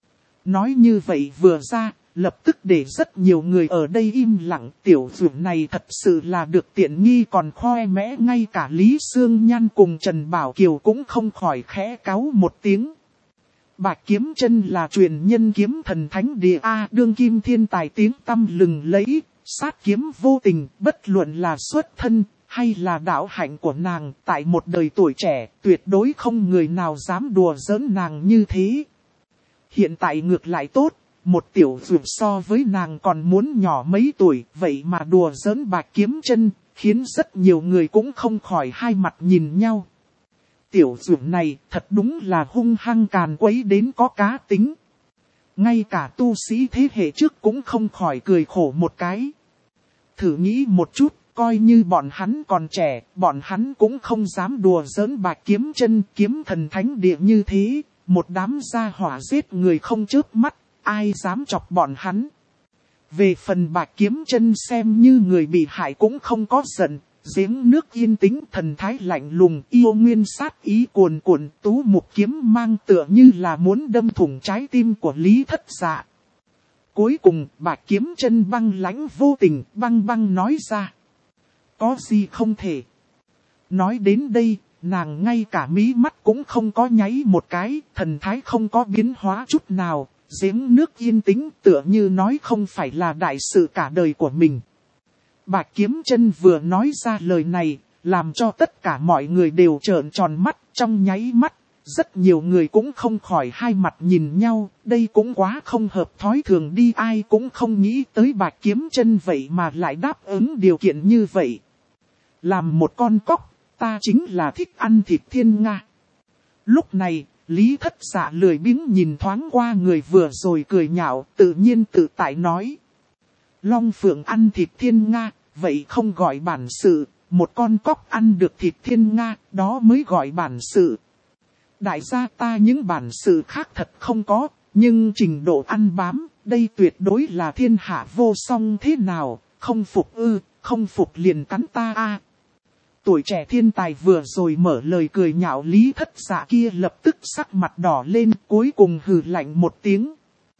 Nói như vậy vừa ra, lập tức để rất nhiều người ở đây im lặng, tiểu dưỡng này thật sự là được tiện nghi còn khoe mẽ, ngay cả Lý Sương Nhan cùng Trần Bảo Kiều cũng không khỏi khẽ cáu một tiếng. Bạch Kiếm Chân là truyền nhân kiếm thần thánh địa A, đương kim thiên tài tiếng tăm lừng lẫy, sát kiếm vô tình, bất luận là xuất thân hay là đạo hạnh của nàng, tại một đời tuổi trẻ, tuyệt đối không người nào dám đùa giỡn nàng như thế. Hiện tại ngược lại tốt, một tiểu dược so với nàng còn muốn nhỏ mấy tuổi, vậy mà đùa giỡn Bạch Kiếm Chân, khiến rất nhiều người cũng không khỏi hai mặt nhìn nhau. Tiểu dược này thật đúng là hung hăng càn quấy đến có cá tính. Ngay cả tu sĩ thế hệ trước cũng không khỏi cười khổ một cái. Thử nghĩ một chút, coi như bọn hắn còn trẻ, bọn hắn cũng không dám đùa giỡn Bạch Kiếm Chân, kiếm thần thánh địa như thế, một đám gia hỏa giết người không chớp mắt, ai dám chọc bọn hắn. Về phần Bạch Kiếm Chân xem như người bị hại cũng không có giận, giếng nước yên tĩnh, thần thái lạnh lùng, yêu nguyên sát ý cuồn cuộn, tú mục kiếm mang tựa như là muốn đâm thủng trái tim của Lý Thất Dạ. Cuối cùng, Bạch Kiếm Chân băng lãnh vô tình, băng băng nói ra. Có gì không thể. Nói đến đây, nàng ngay cả mí mắt cũng không có nháy một cái, thần thái không có biến hóa chút nào, giếng nước yên tĩnh tựa như nói không phải là đại sự cả đời của mình. Bạch Kiếm Chân vừa nói ra lời này, làm cho tất cả mọi người đều trợn tròn mắt, trong nháy mắt, rất nhiều người cũng không khỏi hai mặt nhìn nhau, đây cũng quá không hợp thói thường đi, ai cũng không nghĩ tới Bạch Kiếm Chân vậy mà lại đáp ứng điều kiện như vậy. Làm một con cóc, ta chính là thích ăn thịt thiên nga. Lúc này, Lý Thất Dạ lười biếng nhìn thoáng qua người vừa rồi cười nhạo, tự nhiên tự tại nói. Long Phượng ăn thịt thiên nga, vậy không gọi bản sự, một con cóc ăn được thịt thiên nga, đó mới gọi bản sự. Đại gia ta những bản sự khác thật không có, nhưng trình độ ăn bám, đây tuyệt đối là thiên hạ vô song thế nào, không phục ư, không phục liền cắn ta a. Tuổi trẻ thiên tài vừa rồi mở lời cười nhạo Lý Thất Dạ kia lập tức sắc mặt đỏ lên, cuối cùng hừ lạnh một tiếng.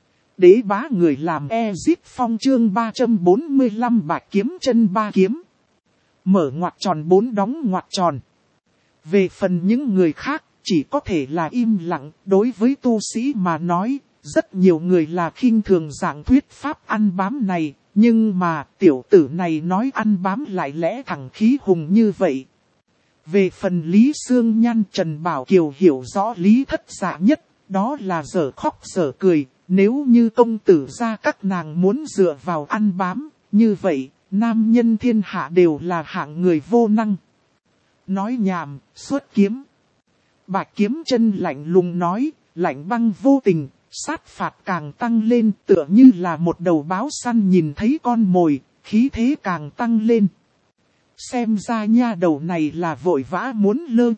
Đế bá người làm Ezip Phong chương 345 Bạch Kiếm Chân ba kiếm. Mở ngoặc tròn 4 đóng ngoặc tròn. Về phần những người khác, chỉ có thể là im lặng, đối với tu sĩ mà nói, rất nhiều người là khinh thường dạng thuyết pháp ăn bám này, nhưng mà tiểu tử này nói ăn bám lại lẽ thẳng khí hùng như vậy. Về phần Lý Sương Nhan, Trần Bảo Kiều hiểu rõ Lý Thất Dạ nhất, đó là dở khóc dở cười, nếu như công tử gia các nàng muốn dựa vào ăn bám, như vậy, nam nhân thiên hạ đều là hạng người vô năng. Nói nhảm, xuất kiếm. Bạch Kiếm Chân lạnh lùng nói, lạnh băng vô tình, sát phạt càng tăng lên, tựa như là một đầu báo săn nhìn thấy con mồi, khí thế càng tăng lên. Xem ra nha đầu này là vội vã muốn lơ,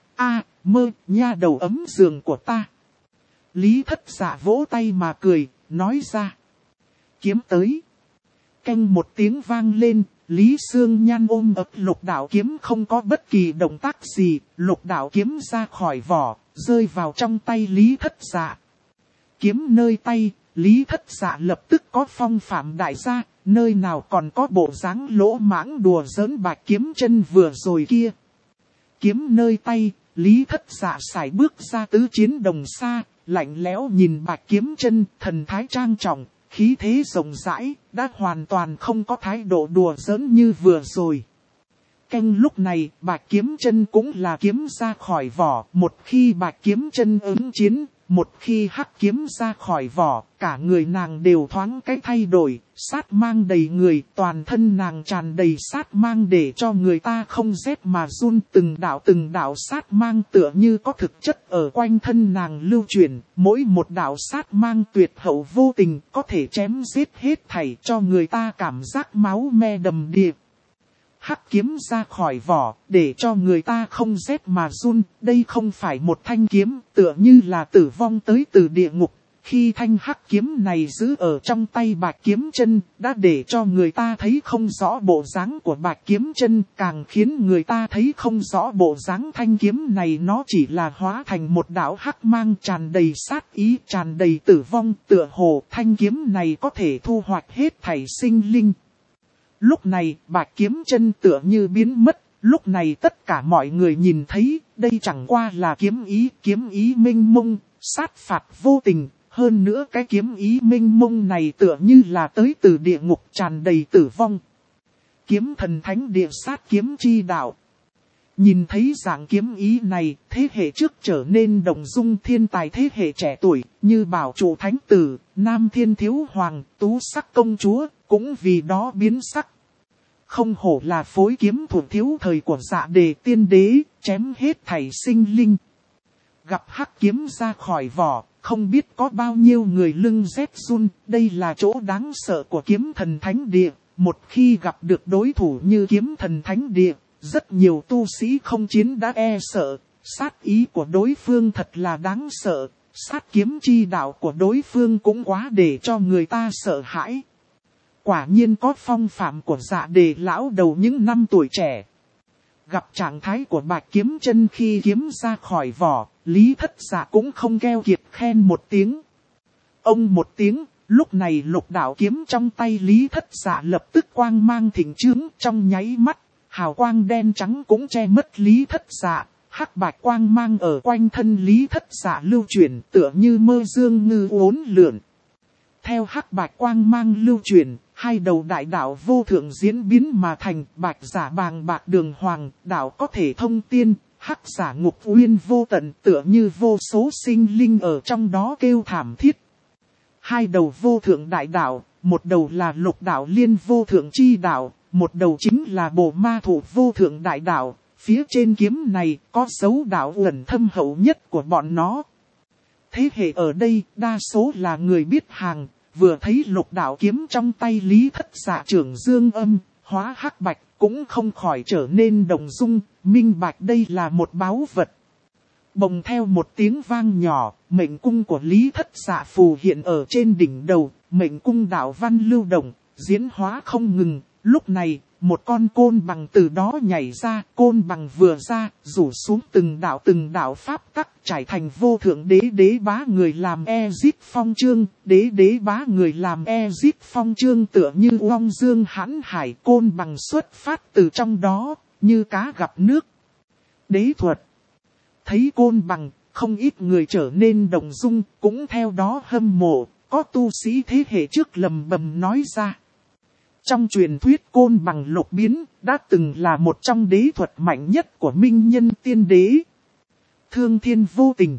mơ, nha đầu ấm giường của ta. Lý Thất Dạ vỗ tay mà cười, nói ra. Kiếm tới. Canh một tiếng vang lên, Lý Sương Nhan ôm ấp lục đạo kiếm không có bất kỳ động tác gì, lục đạo kiếm ra khỏi vỏ, rơi vào trong tay Lý Thất Dạ. Kiếm nơi tay, Lý Thất Dạ lập tức có phong phạm đại gia, nơi nào còn có bộ dáng lỗ mãng đùa giỡn Bạch Kiếm Chân vừa rồi kia. Kiếm nơi tay, Lý Thất Dạ sải bước ra tứ chiến đồng xa, lạnh lẽo nhìn Bạch Kiếm Chân, thần thái trang trọng, khí thế rộng rãi, đã hoàn toàn không có thái độ đùa giỡn như vừa rồi. Canh lúc này, Bạch Kiếm Chân cũng là kiếm ra khỏi vỏ. Một khi Bạch Kiếm Chân ứng chiến, một khi hắc kiếm ra khỏi vỏ, cả người nàng đều thoáng cái thay đổi, sát mang đầy người, toàn thân nàng tràn đầy sát mang để cho người ta không rét mà run. Từng đạo sát mang tựa như có thực chất ở quanh thân nàng lưu chuyển, mỗi một đạo sát mang tuyệt hậu vô tình, có thể chém giết hết thảy, cho người ta cảm giác máu me đầm đìa. Hắc kiếm ra khỏi vỏ, để cho người ta không rét mà run. Đây không phải một thanh kiếm, tựa như là tử vong tới từ địa ngục. Khi thanh hắc kiếm này giữ ở trong tay Bạch Kiếm Chân, đã để cho người ta thấy không rõ bộ dáng của Bạch Kiếm Chân, càng khiến người ta thấy không rõ bộ dáng thanh kiếm này. Nó chỉ là hóa thành một đạo hắc mang tràn đầy sát ý, tràn đầy tử vong, tựa hồ thanh kiếm này có thể thu hoạch hết thảy sinh linh. Lúc này, Bạch Kiếm Chân tựa như biến mất, lúc này tất cả mọi người nhìn thấy, đây chẳng qua là kiếm ý mênh mông, sát phạt vô tình, hơn nữa cái kiếm ý mênh mông này tựa như là tới từ địa ngục tràn đầy tử vong. Kiếm thần thánh địa sát kiếm chi đạo. Nhìn thấy dạng kiếm ý này, thế hệ trước trở nên động dung thiên tài thế hệ trẻ tuổi, như Bảo Trụ Thánh Tử, Nam Thiên Thiếu Hoàng, Tú Sắc Công Chúa, cũng vì đó biến sắc. Không hổ là phối kiếm thủ thiếu thời của Dạ Đề tiên đế, chém hết thảy sinh linh. Gặp hắc kiếm ra khỏi vỏ, không biết có bao nhiêu người lưng rét run, đây là chỗ đáng sợ của kiếm thần thánh địa. Một khi gặp được đối thủ như kiếm thần thánh địa, rất nhiều tu sĩ không chiến đã e sợ. Sát ý của đối phương thật là đáng sợ, sát kiếm chi đạo của đối phương cũng quá để cho người ta sợ hãi. Quả nhiên có phong phạm của Dạ Đề lão đầu những năm tuổi trẻ. Gặp trạng thái của Bạch Kiếm Chân khi kiếm ra khỏi vỏ, Lý Thất Dạ cũng không keo kiệt khen một tiếng. Ông một tiếng, lúc này lục đạo kiếm trong tay Lý Thất Dạ lập tức quang mang thịnh chướng, trong nháy mắt, hào quang đen trắng cũng che mất Lý Thất Dạ. Hắc bạch quang mang ở quanh thân Lý Thất Dạ lưu chuyển, tựa như mơ dương ngư uốn lượn. Theo hắc bạch quang mang lưu chuyển, hai đầu đại đạo vô thượng diễn biến mà thành. Bạch giả bàng bạc đường hoàng, đạo có thể thông tiên, hắc giả ngục uyên vô tận, tựa như vô số sinh linh ở trong đó kêu thảm thiết. Hai đầu vô thượng đại đạo, một đầu là lục đạo liên vô thượng chi đạo, một đầu chính là Bồ Ma Thủ vô thượng đại đạo. Phía trên kiếm này có dấu đạo ẩn thâm hậu nhất của bọn nó. Thế hệ ở đây đa số là người biết hàng, vừa thấy lục đạo kiếm trong tay Lý Thất Dạ trưởng dương âm, hóa hắc bạch, cũng không khỏi trở nên động dung, minh bạch đây là một báu vật. Bồng theo một tiếng vang nhỏ, mệnh cung của Lý Thất Dạ phù hiện ở trên đỉnh đầu, mệnh cung đạo văn lưu động, diễn hóa không ngừng. Lúc này, một con côn bằng từ đó nhảy ra, côn bằng vừa ra, rủ xuống từng đạo pháp tắc, trải thành vô thượng đế bá người làm Ezit phong chương, đế bá người làm Ezit phong chương tựa như oong dương hãn hải, côn bằng xuất phát từ trong đó, như cá gặp nước. Đế thuật. Thấy côn bằng, không ít người trở nên động dung, cũng theo đó hâm mộ, có tu sĩ thế hệ trước lầm bầm nói ra. Trong truyền thuyết côn bằng lục biến, đã từng là một trong đế thuật mạnh nhất của minh nhân tiên đế. Thương thiên vô tình.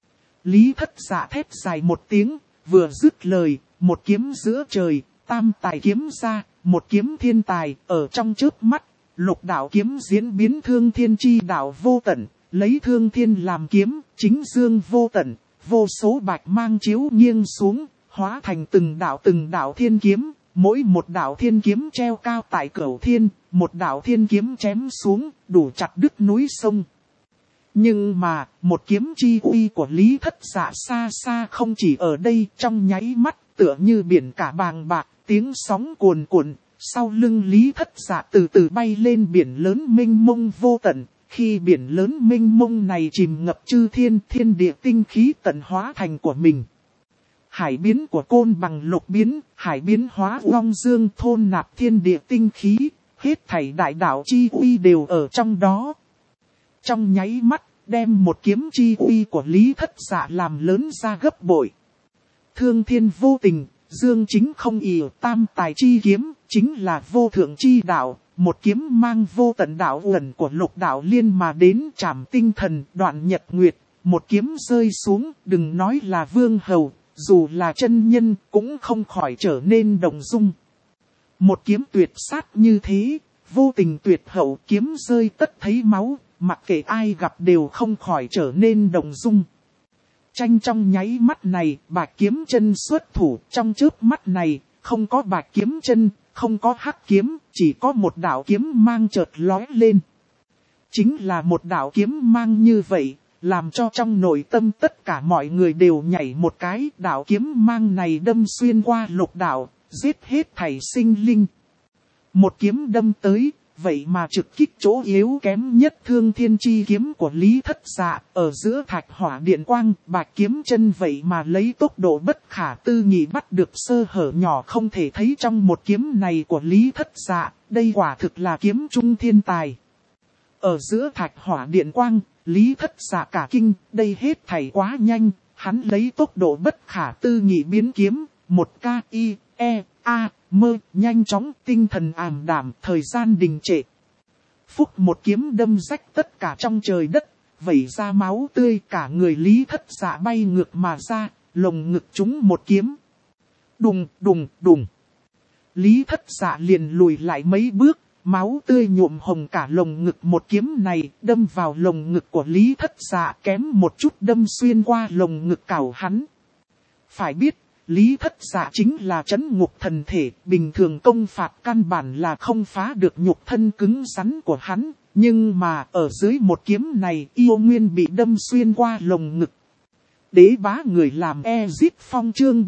Lý Thất Dạ thét dài một tiếng, vừa dứt lời, một kiếm giữa trời, tam tài kiếm ra, một kiếm thiên tài, ở trong chớp mắt, lục đạo kiếm diễn biến thương thiên chi đạo vô tận, lấy thương thiên làm kiếm, chính dương vô tận, vô số bạch mang chiếu nghiêng xuống, hóa thành từng đạo thiên kiếm. Mỗi một đạo thiên kiếm treo cao tại cửu thiên, một đạo thiên kiếm chém xuống, đủ chặt đứt núi sông. Nhưng mà, một kiếm chi uy của Lý Thất Dạ xa xa không chỉ ở đây, trong nháy mắt, tựa như biển cả bàng bạc, tiếng sóng cuồn cuộn, sau lưng Lý Thất Dạ từ từ bay lên biển lớn mênh mông vô tận. Khi biển lớn mênh mông này chìm ngập chư thiên, thiên địa tinh khí tận hóa thành của mình. Hải biến của côn bằng lục biến, hải biến hóa long dương thôn nạp thiên địa tinh khí, hết thảy đại đạo chi uy đều ở trong đó. Trong nháy mắt, đem một kiếm chi uy của Lý Thất Dạ làm lớn ra gấp bội. Thương thiên vô tình, dương chính không ỷ tam tài chi kiếm, chính là vô thượng chi đạo, một kiếm mang vô tận đạo uẩn của Lục Đạo Liên mà đến trảm tinh thần đoạn nhật nguyệt, một kiếm rơi xuống, đừng nói là vương hầu, dù là chân nhân cũng không khỏi trở nên động dung. Một kiếm tuyệt sát như thế, vô tình tuyệt hậu, kiếm rơi tất thấy máu, mặc kệ ai gặp đều không khỏi trở nên động dung. Tranh trong nháy mắt này, Bạch Kiếm Chân xuất thủ, trong chớp mắt này, không có Bạch Kiếm Chân, không có hắc kiếm, chỉ có một đạo kiếm mang chợt lóe lên. Chính là một đạo kiếm mang như vậy, làm cho trong nội tâm tất cả mọi người đều nhảy một cái. Đạo kiếm mang này đâm xuyên qua lục đạo, giết hết thảy sinh linh. Một kiếm đâm tới, vậy mà trực kích chỗ yếu kém nhất Thương Thiên Chi kiếm của Lý Thất Dạ. Ở giữa thạch hỏa điện quang, Bạch Kiếm Chân vậy mà lấy tốc độ bất khả tư nghị bắt được sơ hở nhỏ không thể thấy trong một kiếm này của Lý Thất Dạ. Đây quả thực là kiếm trung thiên tài. Ở giữa thạch hỏa điện quang, Lý Thất Dạ cả kinh, đây hết thảy quá nhanh, hắn lấy tốc độ bất khả tư nghị biến kiếm, một nhanh chóng, tinh thần ảm đạm, thời gian đình trệ. Phúc một kiếm đâm rách tất cả trong trời đất, vẩy ra máu tươi, cả người Lý Thất Dạ bay ngược mà ra, lồng ngực trúng một kiếm. Đùng đùng đùng. Lý Thất Dạ liền lùi lại mấy bước, máu tươi nhuộm hồng cả lồng ngực. Một kiếm này đâm vào lồng ngực của Lý Thất Dạ, kém một chút đâm xuyên qua lồng ngực cào hắn. Phải biết, Lý Thất Dạ chính là trấn ngục thần thể, bình thường công phạt căn bản là không phá được nhục thân cứng rắn của hắn, nhưng mà ở dưới một kiếm này yêu nguyên bị đâm xuyên qua lồng ngực. Đế bá người làm Ezip Phong chương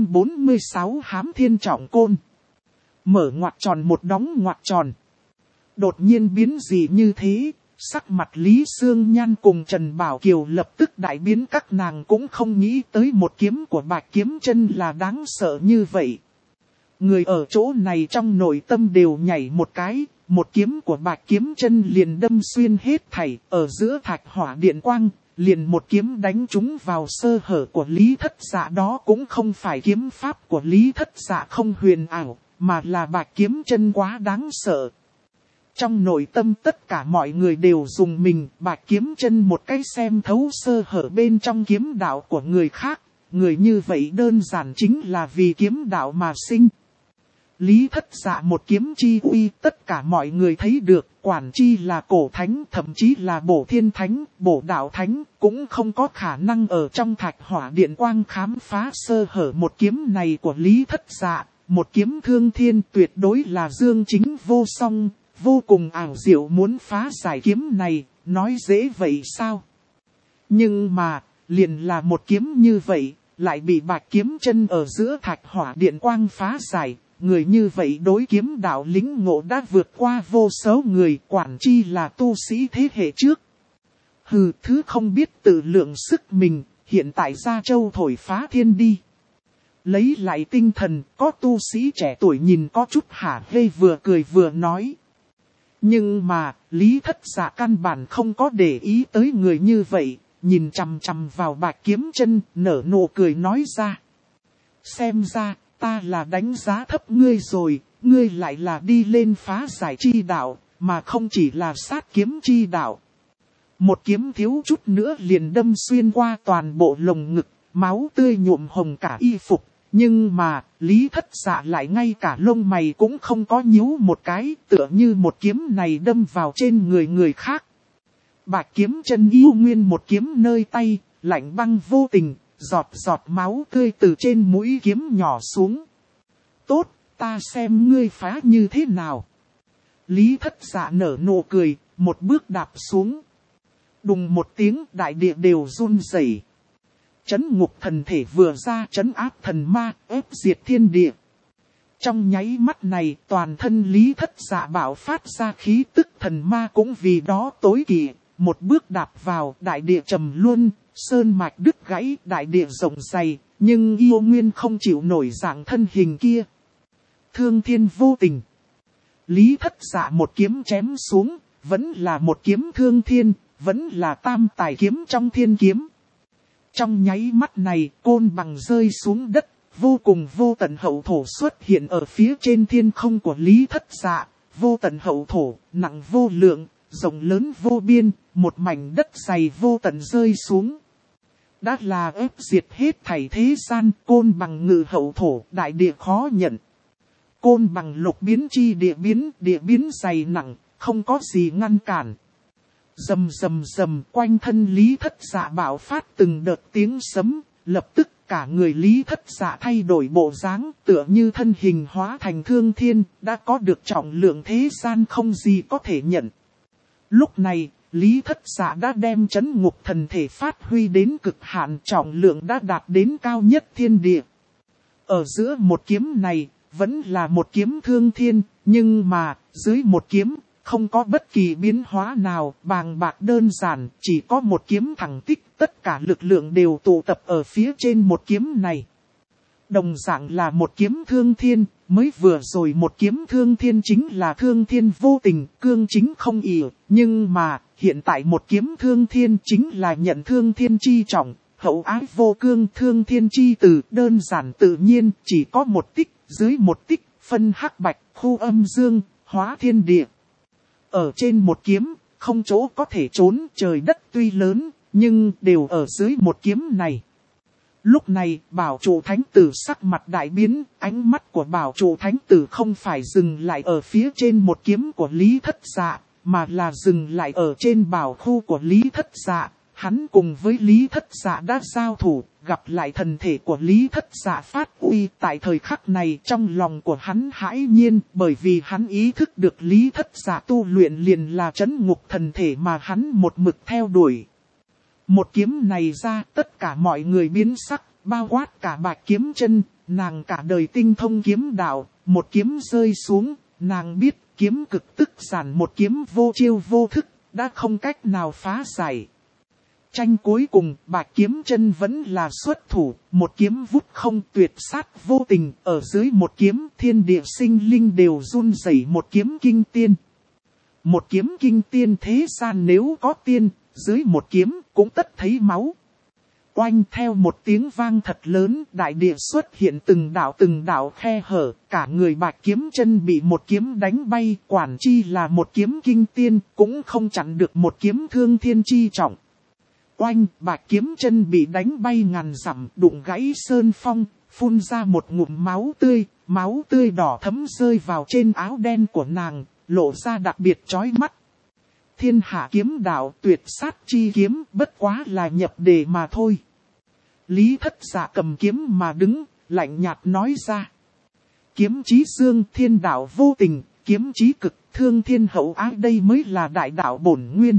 346 hám thiên trọng côn. Mở ngoặc tròn một đóng ngoặc tròn. Đột nhiên biến gì như thế, sắc mặt Lý Sương Nhan cùng Trần Bảo Kiều lập tức đại biến, các nàng cũng không nghĩ tới một kiếm của Bạch Kiếm Chân là đáng sợ như vậy. Người ở chỗ này trong nội tâm đều nhảy một cái, một kiếm của Bạch Kiếm Chân liền đâm xuyên hết thảy, ở giữa thạch hỏa điện quang, liền một kiếm đánh trúng vào sơ hở của Lý Thất Dạ. Đó cũng không phải kiếm pháp của Lý Thất Dạ không huyền ảo, mà là Bạch Kiếm Chân quá đáng sợ. Trong nội tâm tất cả mọi người đều dùng mình, Bạch Kiếm Chân một cái xem thấu sơ hở bên trong kiếm đạo của người khác, người như vậy đơn giản chính là vì kiếm đạo mà sinh. Lý Thất Dạ một kiếm chi uy tất cả mọi người thấy được, quản chi là cổ thánh, thậm chí là bổ thiên thánh, bổ đạo thánh, cũng không có khả năng ở trong thạch hỏa điện quang khám phá sơ hở một kiếm này của Lý Thất Dạ. Một kiếm thương thiên tuyệt đối là dương chính vô song, vô cùng ảo diệu, muốn phá giải kiếm này, nói dễ vậy sao? Nhưng mà, liền là một kiếm như vậy, lại bị Bạch Kiếm Chân ở giữa thạch hỏa điện quang phá giải. Người như vậy đối kiếm đạo lĩnh ngộ đã vượt qua vô số người, quản chi là tu sĩ thế hệ trước. Hừ, thứ không biết tự lượng sức mình, hiện tại Gia Châu thổi phá thiên đi. Lấy lại tinh thần, có tu sĩ trẻ tuổi nhìn có chút hả hê, vừa cười vừa nói. Nhưng mà, Lý Thất Dạ căn bản không có để ý tới người như vậy, nhìn chằm chằm vào Bạch Kiếm Chân, nở nụ cười nói ra. Xem ra, ta là đánh giá thấp ngươi rồi, ngươi lại là đi lên phá giải chi đạo, mà không chỉ là sát kiếm chi đạo. Một kiếm thiếu chút nữa liền đâm xuyên qua toàn bộ lồng ngực, máu tươi nhuộm hồng cả y phục. Nhưng mà, Lý Thất Dạ lại ngay cả lông mày cũng không có nhíu một cái, tựa như một kiếm này đâm vào trên người khác. Bạch Kiếm Chân yêu nguyên một kiếm nơi tay, lạnh băng vô tình, giọt giọt máu tươi từ trên mũi kiếm nhỏ xuống. Tốt, ta xem ngươi phá như thế nào. Lý Thất Dạ nở nụ cười, một bước đạp xuống. Đùng một tiếng, đại địa đều run rẩy. Trấn ngục thần thể vừa ra, trấn áp thần ma, ép diệt thiên địa. Trong nháy mắt này, toàn thân Lý Thất Dạ bạo phát ra khí tức thần ma cũng vì đó tối kỵ. Một bước đạp vào, đại địa trầm luân, sơn mạch đứt gãy, đại địa rộng dày, nhưng yêu nguyên không chịu nổi dạng thân hình kia. Thương thiên vô tình. Lý Thất Dạ một kiếm chém xuống, vẫn là một kiếm thương thiên, vẫn là tam tài kiếm trong thiên kiếm. Trong nháy mắt này, côn bằng rơi xuống đất, vô cùng vô tận hậu thổ xuất hiện ở phía trên thiên không của Lý Thất Dạ, vô tận hậu thổ, nặng vô lượng, rộng lớn vô biên, một mảnh đất dày vô tận rơi xuống. Đã là ép diệt hết thảy thế gian, côn bằng ngự hậu thổ, đại địa khó nhận. Côn bằng lục biến chi địa biến dày nặng, không có gì ngăn cản. Rầm rầm rầm, quanh thân Lý Thất Dạ bạo phát từng đợt tiếng sấm, lập tức cả người Lý Thất Dạ thay đổi bộ dáng, tựa như thân hình hóa thành thương thiên, đã có được trọng lượng thế gian không gì có thể nhận. Lúc này, Lý Thất Dạ đã đem chấn ngục thần thể phát huy đến cực hạn, trọng lượng đã đạt đến cao nhất thiên địa. Ở giữa một kiếm này, vẫn là một kiếm thương thiên, nhưng mà, dưới một kiếm, không có bất kỳ biến hóa nào, bàng bạc đơn giản, chỉ có một kiếm thẳng tích, tất cả lực lượng đều tụ tập ở phía trên một kiếm này. Đồng dạng là một kiếm thương thiên, mới vừa rồi một kiếm thương thiên chính là thương thiên vô tình, cương chính không ỷ, nhưng mà, hiện tại một kiếm thương thiên chính là nhận thương thiên chi trọng, hậu ái vô cương thương thiên chi từ, đơn giản tự nhiên, chỉ có một tích, dưới một tích, phân hắc bạch, khu âm dương, hóa thiên địa. Ở trên một kiếm, không chỗ có thể trốn, trời đất tuy lớn, nhưng đều ở dưới một kiếm này. Lúc này, bảo trụ thánh tử sắc mặt đại biến, ánh mắt của bảo trụ thánh tử không phải dừng lại ở phía trên một kiếm của Lý Thất Dạ, mà là dừng lại ở trên bảo khu của Lý Thất Dạ. Hắn cùng với Lý Thất Dạ đã giao thủ, gặp lại thần thể của Lý Thất Dạ phát uy. Tại thời khắc này trong lòng của hắn hãi nhiên, bởi vì hắn ý thức được Lý Thất Dạ tu luyện liền là trấn ngục thần thể mà hắn một mực theo đuổi. Một kiếm này ra, tất cả mọi người biến sắc, bao quát cả Bạch Kiếm Chân, nàng cả đời tinh thông kiếm đạo, một kiếm rơi xuống, nàng biết kiếm cực tức giản, một kiếm vô chiêu vô thức, đã không cách nào phá giải. Tranh cuối cùng, Bạch Kiếm Chân vẫn là xuất thủ, một kiếm vút không, tuyệt sát vô tình, ở dưới một kiếm, thiên địa sinh linh đều run rẩy. Một kiếm kinh tiên. Một kiếm kinh tiên, thế gian nếu có tiên, dưới một kiếm cũng tất thấy máu. Oanh, theo một tiếng vang thật lớn, đại địa xuất hiện từng đạo khe hở, cả người Bạch Kiếm Chân bị một kiếm đánh bay, quản chi là một kiếm kinh tiên, cũng không chặn được một kiếm thương thiên chi trọng. Oanh, Bạch Kiếm Chân bị đánh bay ngàn dặm, đụng gãy sơn phong, phun ra một ngụm máu tươi đỏ thấm rơi vào trên áo đen của nàng, lộ ra đặc biệt chói mắt. Thiên hạ kiếm đạo, tuyệt sát chi kiếm, bất quá là nhập đề mà thôi. Lý Thất Dạ cầm kiếm mà đứng, lạnh nhạt nói ra. Kiếm chí dương, thiên đạo vô tình, kiếm chí cực, thương thiên hậu ái, đây mới là đại đạo bổn nguyên.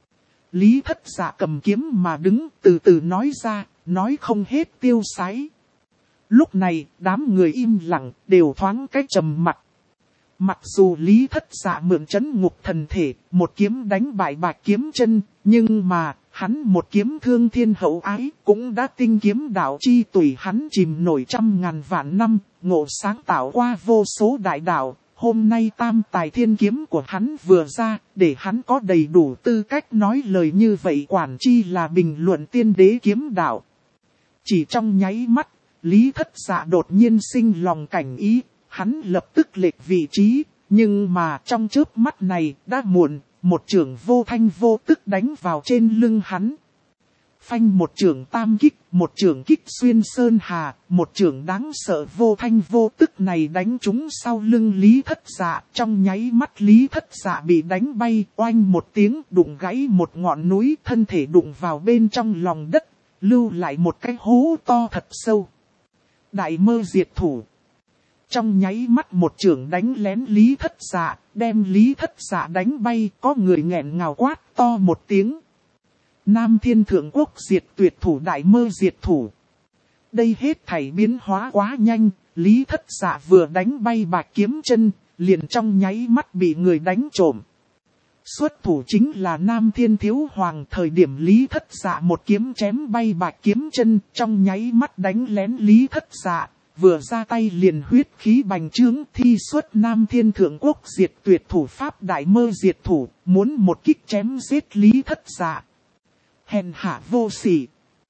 Lý Thất Dạ cầm kiếm mà đứng, từ từ nói ra, nói không hết tiêu sái. Lúc này, đám người im lặng, đều thoáng cái trầm mặt. Mặc dù Lý Thất Dạ mượn trấn ngục thần thể, một kiếm đánh bại Bạch Kiếm Chân, nhưng mà, hắn một kiếm thương thiên hậu ái, cũng đã tinh kiếm đạo chi tùy hắn chìm nổi trăm ngàn vạn năm, ngộ sáng tạo qua vô số đại đạo. Hôm nay tam tài thiên kiếm của hắn vừa ra, để hắn có đầy đủ tư cách nói lời như vậy, quản chi là bình luận tiên đế kiếm đạo. Chỉ trong nháy mắt, Lý Thất Dạ đột nhiên sinh lòng cảnh ý, hắn lập tức lệch vị trí, nhưng mà trong chớp mắt này đã muộn, một chưởng vô thanh vô tức đánh vào trên lưng hắn. Phanh, một chưởng tam kích, một chưởng kích xuyên sơn hà, một chưởng đáng sợ vô thanh vô tức này đánh trúng sau lưng Lý Thất Dạ. Trong nháy mắt Lý Thất Dạ bị đánh bay, oanh một tiếng, đụng gãy một ngọn núi, thân thể đụng vào bên trong lòng đất, lưu lại một cái hố to thật sâu. Đại mơ diệt thủ. Trong nháy mắt một chưởng đánh lén Lý Thất Dạ, đem Lý Thất Dạ đánh bay, có người nghẹn ngào quát to một tiếng. Nam Thiên Thượng Quốc diệt tuyệt thủ, đại mơ diệt thủ. Đây hết thảy biến hóa quá nhanh, Lý Thất Dạ vừa đánh bay Bạch Kiếm Chân, liền trong nháy mắt bị người đánh trộm. Xuất thủ chính là Nam Thiên Thiếu Hoàng, thời điểm Lý Thất Dạ một kiếm chém bay Bạch Kiếm Chân, trong nháy mắt đánh lén Lý Thất Dạ, vừa ra tay liền huyết khí bành trướng, thi xuất Nam Thiên Thượng Quốc diệt tuyệt thủ pháp đại mơ diệt thủ, muốn một kích chém giết Lý Thất Dạ. Hèn hạ vô sỉ.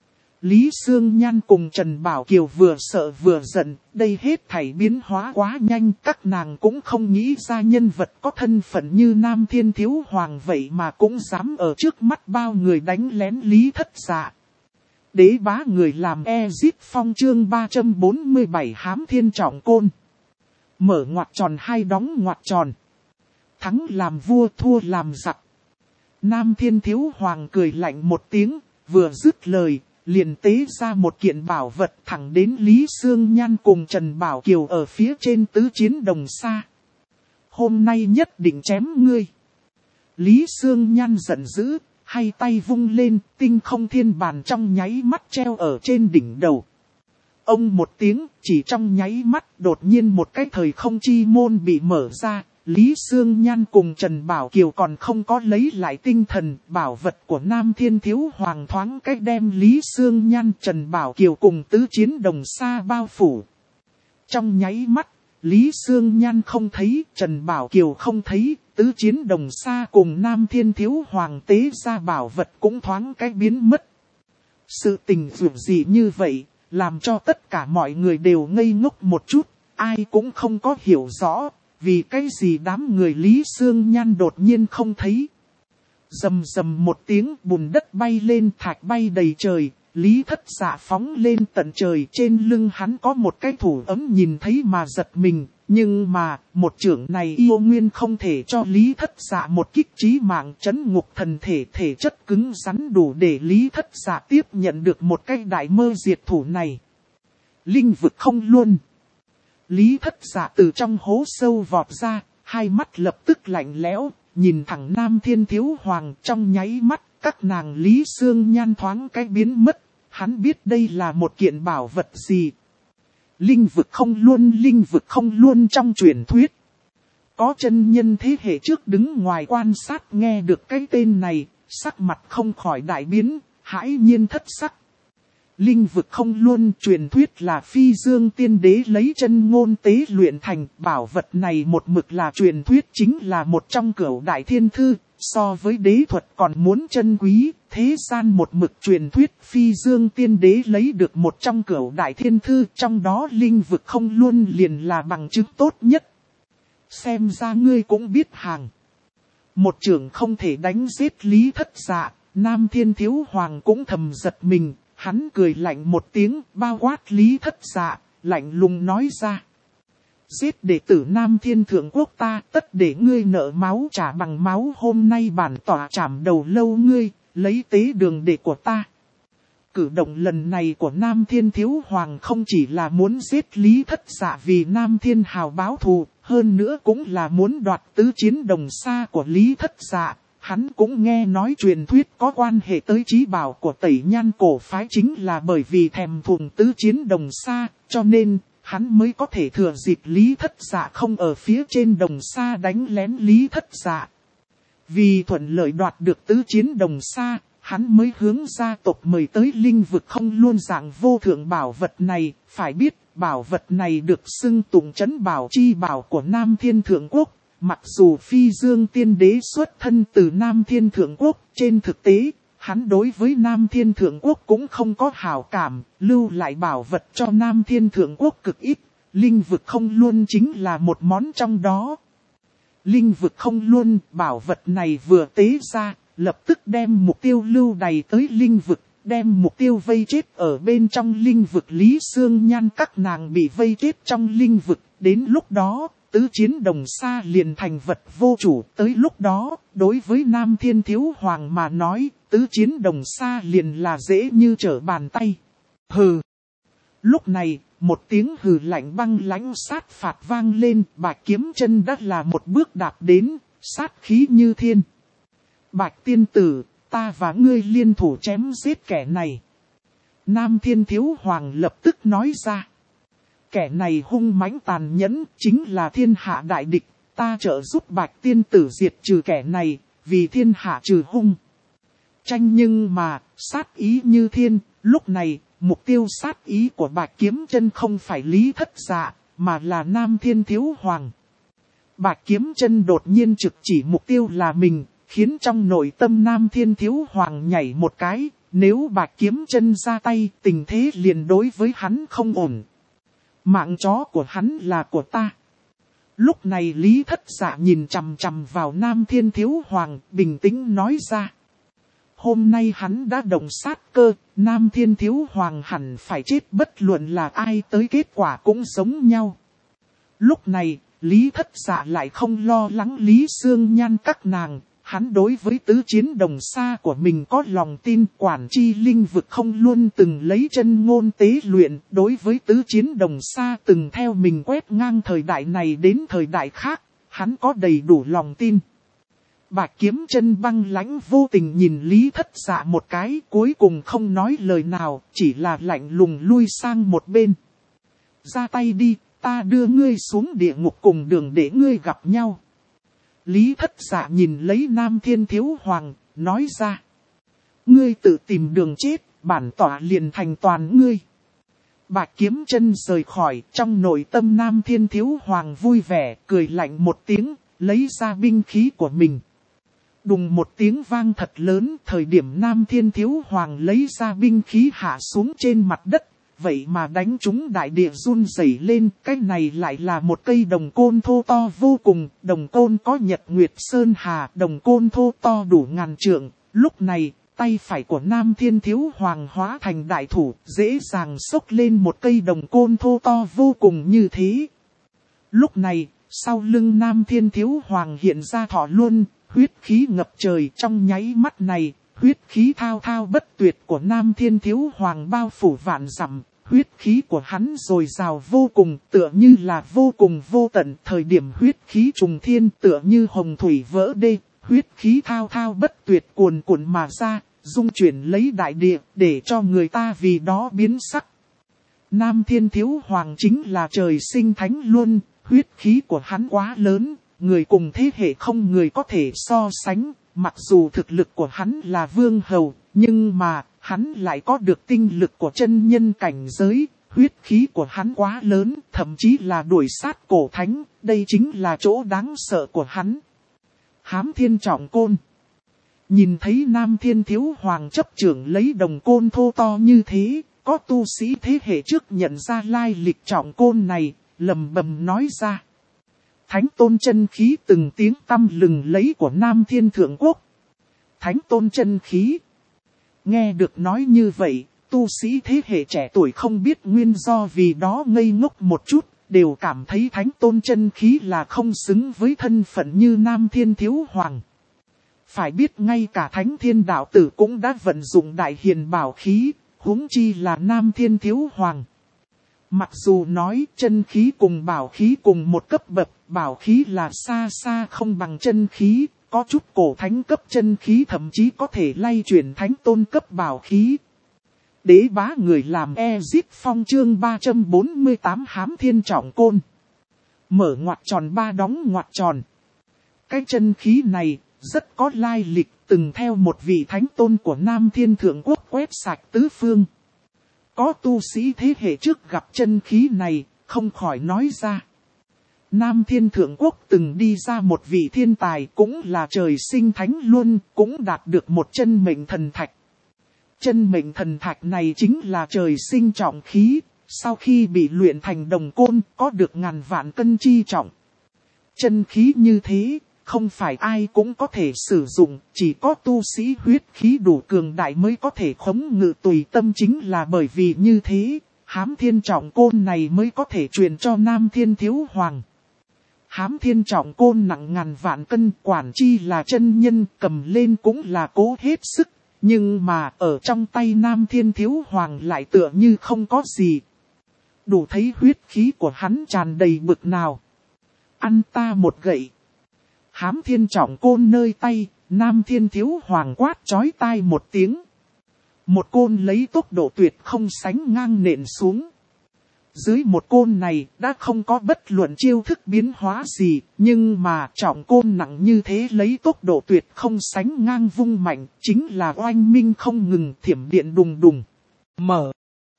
Lý Sương Nhan cùng Trần Bảo Kiều vừa sợ vừa giận, đây hết thảy biến hóa quá nhanh, các nàng cũng không nghĩ ra nhân vật có thân phận như Nam Thiên Thiếu Hoàng vậy mà cũng dám ở trước mắt bao người đánh lén Lý Thất Dạ. Đế bá người làm Ezip Phong chương 347 hám thiên trọng côn. Mở ngoặc tròn hai đóng ngoặc tròn. Thắng làm vua thua làm giặc. Nam Thiên Thiếu Hoàng cười lạnh một tiếng, vừa dứt lời, liền tế ra một kiện bảo vật thẳng đến Lý Sương Nhan cùng Trần Bảo Kiều ở phía trên tứ chiến đồng xa. Hôm nay nhất định chém ngươi. Lý Sương Nhan giận dữ, hai tay vung lên, tinh không thiên bàn trong nháy mắt treo ở trên đỉnh đầu. Ông một tiếng, chỉ trong nháy mắt, đột nhiên một cái thời không chi môn bị mở ra. Lý Sương Nhan cùng Trần Bảo Kiều còn không có lấy lại tinh thần, bảo vật của Nam Thiên Thiếu Hoàng thoáng cách đem Lý Sương Nhan, Trần Bảo Kiều cùng tứ chiến đồng xa bao phủ. Trong nháy mắt, Lý Sương Nhan không thấy, Trần Bảo Kiều không thấy, tứ chiến đồng xa cùng Nam Thiên Thiếu Hoàng tế ra bảo vật cũng thoáng cách biến mất. Sự tình dường gì như vậy, làm cho tất cả mọi người đều ngây ngốc một chút, ai cũng không có hiểu rõ. Vì cái gì đám người Lý Sương Nhan đột nhiên không thấy. Rầm rầm một tiếng bùn đất bay lên thạch bay đầy trời. Lý Thất Dạ phóng lên tận trời, trên lưng hắn có một cái thủ ấm nhìn thấy mà giật mình. Nhưng mà một chưởng này yêu nguyên không thể cho Lý Thất Dạ một kích chí mạng chấn ngục thần thể, thể chất cứng rắn đủ để Lý Thất Dạ tiếp nhận được một cái đại mơ diệt thủ này. Linh vực không luôn. Lý Thất Dạ từ trong hố sâu vọt ra, hai mắt lập tức lạnh lẽo, nhìn thẳng Nam Thiên Thiếu Hoàng trong nháy mắt, các nàng Lý Sương Nhan thoáng cái biến mất, hắn biết đây là một kiện bảo vật gì. Linh vực không luôn trong truyền thuyết. Có chân nhân thế hệ trước đứng ngoài quan sát nghe được cái tên này, sắc mặt không khỏi đại biến, hãi nhiên thất sắc. Linh vực không luôn truyền thuyết là Phi Dương Tiên Đế lấy chân ngôn tế luyện thành, bảo vật này một mực là truyền thuyết, chính là một trong cửu đại thiên thư, so với đế thuật còn muốn chân quý, thế gian một mực truyền thuyết Phi Dương Tiên Đế lấy được một trong cửu đại thiên thư, trong đó linh vực không luôn liền là bằng chứng tốt nhất. Xem ra ngươi cũng biết hàng. Một trưởng không thể đánh giết Lý Thất Dạ, Nam Thiên Thiếu Hoàng cũng thầm giật mình. Hắn cười lạnh một tiếng, bao quát Lý Thất Dạ, lạnh lùng nói ra. Giết đệ tử Nam Thiên Thượng Quốc ta, tất để ngươi nợ máu trả bằng máu, hôm nay bản tỏa trảm đầu lâu ngươi, lấy tế đường đệ của ta. Cử động lần này của Nam Thiên Thiếu Hoàng không chỉ là muốn giết Lý Thất Dạ vì Nam Thiên hào báo thù, hơn nữa cũng là muốn đoạt tứ chiến đồng xa của Lý Thất Dạ. Hắn cũng nghe nói truyền thuyết có quan hệ tới trí bảo của Tẩy Nhan cổ phái, chính là bởi vì thèm thuồng tứ chiến đồng xa, cho nên hắn mới có thể thừa dịp Lý Thất Dạ không ở phía trên đồng xa đánh lén Lý Thất Dạ. Vì thuận lợi đoạt được tứ chiến đồng xa, hắn mới hướng gia tộc mời tới linh vực không luôn dạng vô thượng bảo vật này. Phải biết bảo vật này được xưng tụng trấn bảo chi bảo của Nam Thiên Thượng Quốc. Mặc dù Phi Dương Tiên Đế xuất thân từ Nam Thiên Thượng Quốc, trên thực tế, hắn đối với Nam Thiên Thượng Quốc cũng không có hảo cảm, lưu lại bảo vật cho Nam Thiên Thượng Quốc cực ít, linh vực không luôn chính là một món trong đó. Linh vực không luôn, bảo vật này vừa tế ra, lập tức đem mục tiêu lưu đày tới linh vực, đem mục tiêu vây chết ở bên trong linh vực. Lý Sương Nhan các nàng bị vây chết trong linh vực, đến lúc đó tứ chiến đồng xa liền thành vật vô chủ. Tới lúc đó, đối với Nam Thiên Thiếu Hoàng mà nói, tứ chiến đồng xa liền là dễ như trở bàn tay. Hừ. Lúc này, một tiếng hừ lạnh băng lãnh sát phạt vang lên, Bạch Kiếm Chân đã là một bước đạp đến, sát khí như thiên. Bạch tiên tử, ta và ngươi liên thủ chém giết kẻ này. Nam Thiên Thiếu Hoàng lập tức nói ra. Kẻ này hung mãnh tàn nhẫn, chính là thiên hạ đại địch, ta trợ giúp Bạch tiên tử diệt trừ kẻ này, vì thiên hạ trừ hung. Tranh nhưng mà, sát ý như thiên, lúc này, mục tiêu sát ý của Bạch Kiếm Chân không phải Lý Thất Dạ, mà là Nam Thiên Thiếu Hoàng. Bạch Kiếm Chân đột nhiên trực chỉ mục tiêu là mình, khiến trong nội tâm Nam Thiên Thiếu Hoàng nhảy một cái, Nếu Bạch Kiếm Chân ra tay, tình thế liền đối với hắn không ổn. Mạng chó của hắn là của ta. Lúc này Lý Thất Dạ nhìn chằm chằm vào Nam Thiên Thiếu Hoàng, bình tĩnh nói ra. Hôm nay hắn đã động sát cơ, Nam Thiên Thiếu Hoàng hẳn phải chết, bất luận là ai tới kết quả cũng giống nhau. Lúc này, Lý Thất Dạ lại không lo lắng Lý Xương Nhan các nàng. Hắn đối với tứ chiến đồng xa của mình có lòng tin, quản chi linh vực không luôn từng lấy chân ngôn tế luyện, đối với tứ chiến đồng xa từng theo mình quét ngang thời đại này đến thời đại khác, hắn có đầy đủ lòng tin. Bạch Kiếm Chân băng lãnh vô tình nhìn Lý Thất Dạ một cái, cuối cùng không nói lời nào, chỉ là lạnh lùng lui sang một bên. Ra tay đi, ta đưa ngươi xuống địa ngục cùng đường để ngươi gặp nhau. Lý Thất Dạ nhìn lấy Nam Thiên Thiếu Hoàng, nói ra. Ngươi tự tìm đường chết, bản tỏa liền thành toàn ngươi. Bạch Kiếm Chân rời khỏi, trong nội tâm Nam Thiên Thiếu Hoàng vui vẻ, cười lạnh một tiếng, lấy ra binh khí của mình. Đùng một tiếng vang thật lớn, thời điểm Nam Thiên Thiếu Hoàng lấy ra binh khí hạ xuống trên mặt đất. Vậy mà đánh chúng đại địa run rẩy lên, cái này lại là một cây đồng côn thô to vô cùng, đồng côn có nhật nguyệt sơn hà, đồng côn thô to đủ ngàn trượng. Lúc này, tay phải của Nam Thiên Thiếu Hoàng hóa thành đại thủ, dễ dàng xốc lên một cây đồng côn thô to vô cùng như thế. Lúc này, sau lưng Nam Thiên Thiếu Hoàng hiện ra thọ luân, huyết khí ngập trời, trong nháy mắt này. Huyết khí thao thao bất tuyệt của Nam Thiên Thiếu Hoàng bao phủ vạn dặm, huyết khí của hắn dồi dào vô cùng, tựa như là vô cùng vô tận. Thời điểm huyết khí trùng thiên tựa như hồng thủy vỡ đê, huyết khí thao thao bất tuyệt cuồn cuộn mà ra, dung chuyển lấy đại địa, để cho người ta vì đó biến sắc. Nam Thiên Thiếu Hoàng chính là trời sinh thánh luân, huyết khí của hắn quá lớn, người cùng thế hệ không người có thể so sánh. Mặc dù thực lực của hắn là vương hầu, nhưng mà, hắn lại có được tinh lực của chân nhân cảnh giới, huyết khí của hắn quá lớn, thậm chí là đuổi sát cổ thánh, đây chính là chỗ đáng sợ của hắn. Hám Thiên Trọng Côn. Nhìn thấy Nam Thiên Thiếu Hoàng chấp trưởng lấy đồng côn thô to như thế, có tu sĩ thế hệ trước nhận ra lai lịch trọng côn này, lầm bầm nói ra. Thánh tôn chân khí từng tiếng tăm lừng lấy của Nam Thiên Thượng Quốc. Thánh tôn chân khí. Nghe được nói như vậy, tu sĩ thế hệ trẻ tuổi không biết nguyên do vì đó ngây ngốc một chút, đều cảm thấy thánh tôn chân khí là không xứng với thân phận như Nam Thiên Thiếu Hoàng. Phải biết ngay cả Thánh Thiên Đạo Tử cũng đã vận dụng đại hiền bảo khí, huống chi là Nam Thiên Thiếu Hoàng. Mặc dù nói chân khí cùng bảo khí cùng một cấp bậc, bảo khí là xa xa không bằng chân khí, có chút cổ thánh cấp chân khí thậm chí có thể lay chuyển thánh tôn cấp bảo khí. Đế bá người làm Ezip Phong chương 348 Hám Thiên Trọng Côn. Mở ngoặc tròn ba đóng ngoặc tròn. Cái chân khí này rất có lai lịch, từng theo một vị thánh tôn của Nam Thiên Thượng Quốc quét sạch tứ phương. Có tu sĩ thế hệ trước gặp chân khí này, không khỏi nói ra. Nam Thiên Thượng Quốc từng đi ra một vị thiên tài cũng là trời sinh thánh luân, cũng đạt được một chân mệnh thần thạch. Chân mệnh thần thạch này chính là trời sinh trọng khí, sau khi bị luyện thành đồng côn có được ngàn vạn cân chi trọng. Chân khí như thế, không phải ai cũng có thể sử dụng, chỉ có tu sĩ huyết khí đủ cường đại mới có thể khống ngự tùy tâm, chính là bởi vì như thế, Hám Thiên Trọng Côn này mới có thể truyền cho Nam Thiên Thiếu Hoàng. Hám Thiên Trọng Côn nặng ngàn vạn cân, quản chi là chân nhân, cầm lên cũng là cố hết sức, nhưng mà ở trong tay Nam Thiên Thiếu Hoàng lại tựa như không có gì. Đủ thấy huyết khí của hắn tràn đầy bực nào. Ăn ta một gậy. Hám Thiên Trọng Côn nơi tay, Nam Thiên Thiếu Hoàng quát chói tai một tiếng. Một côn lấy tốc độ tuyệt không sánh ngang nện xuống. Dưới một côn này đã không có bất luận chiêu thức biến hóa gì, nhưng mà trọng côn nặng như thế lấy tốc độ tuyệt không sánh ngang vung mạnh, chính là oanh minh không ngừng, thiểm điện đùng đùng. Mở.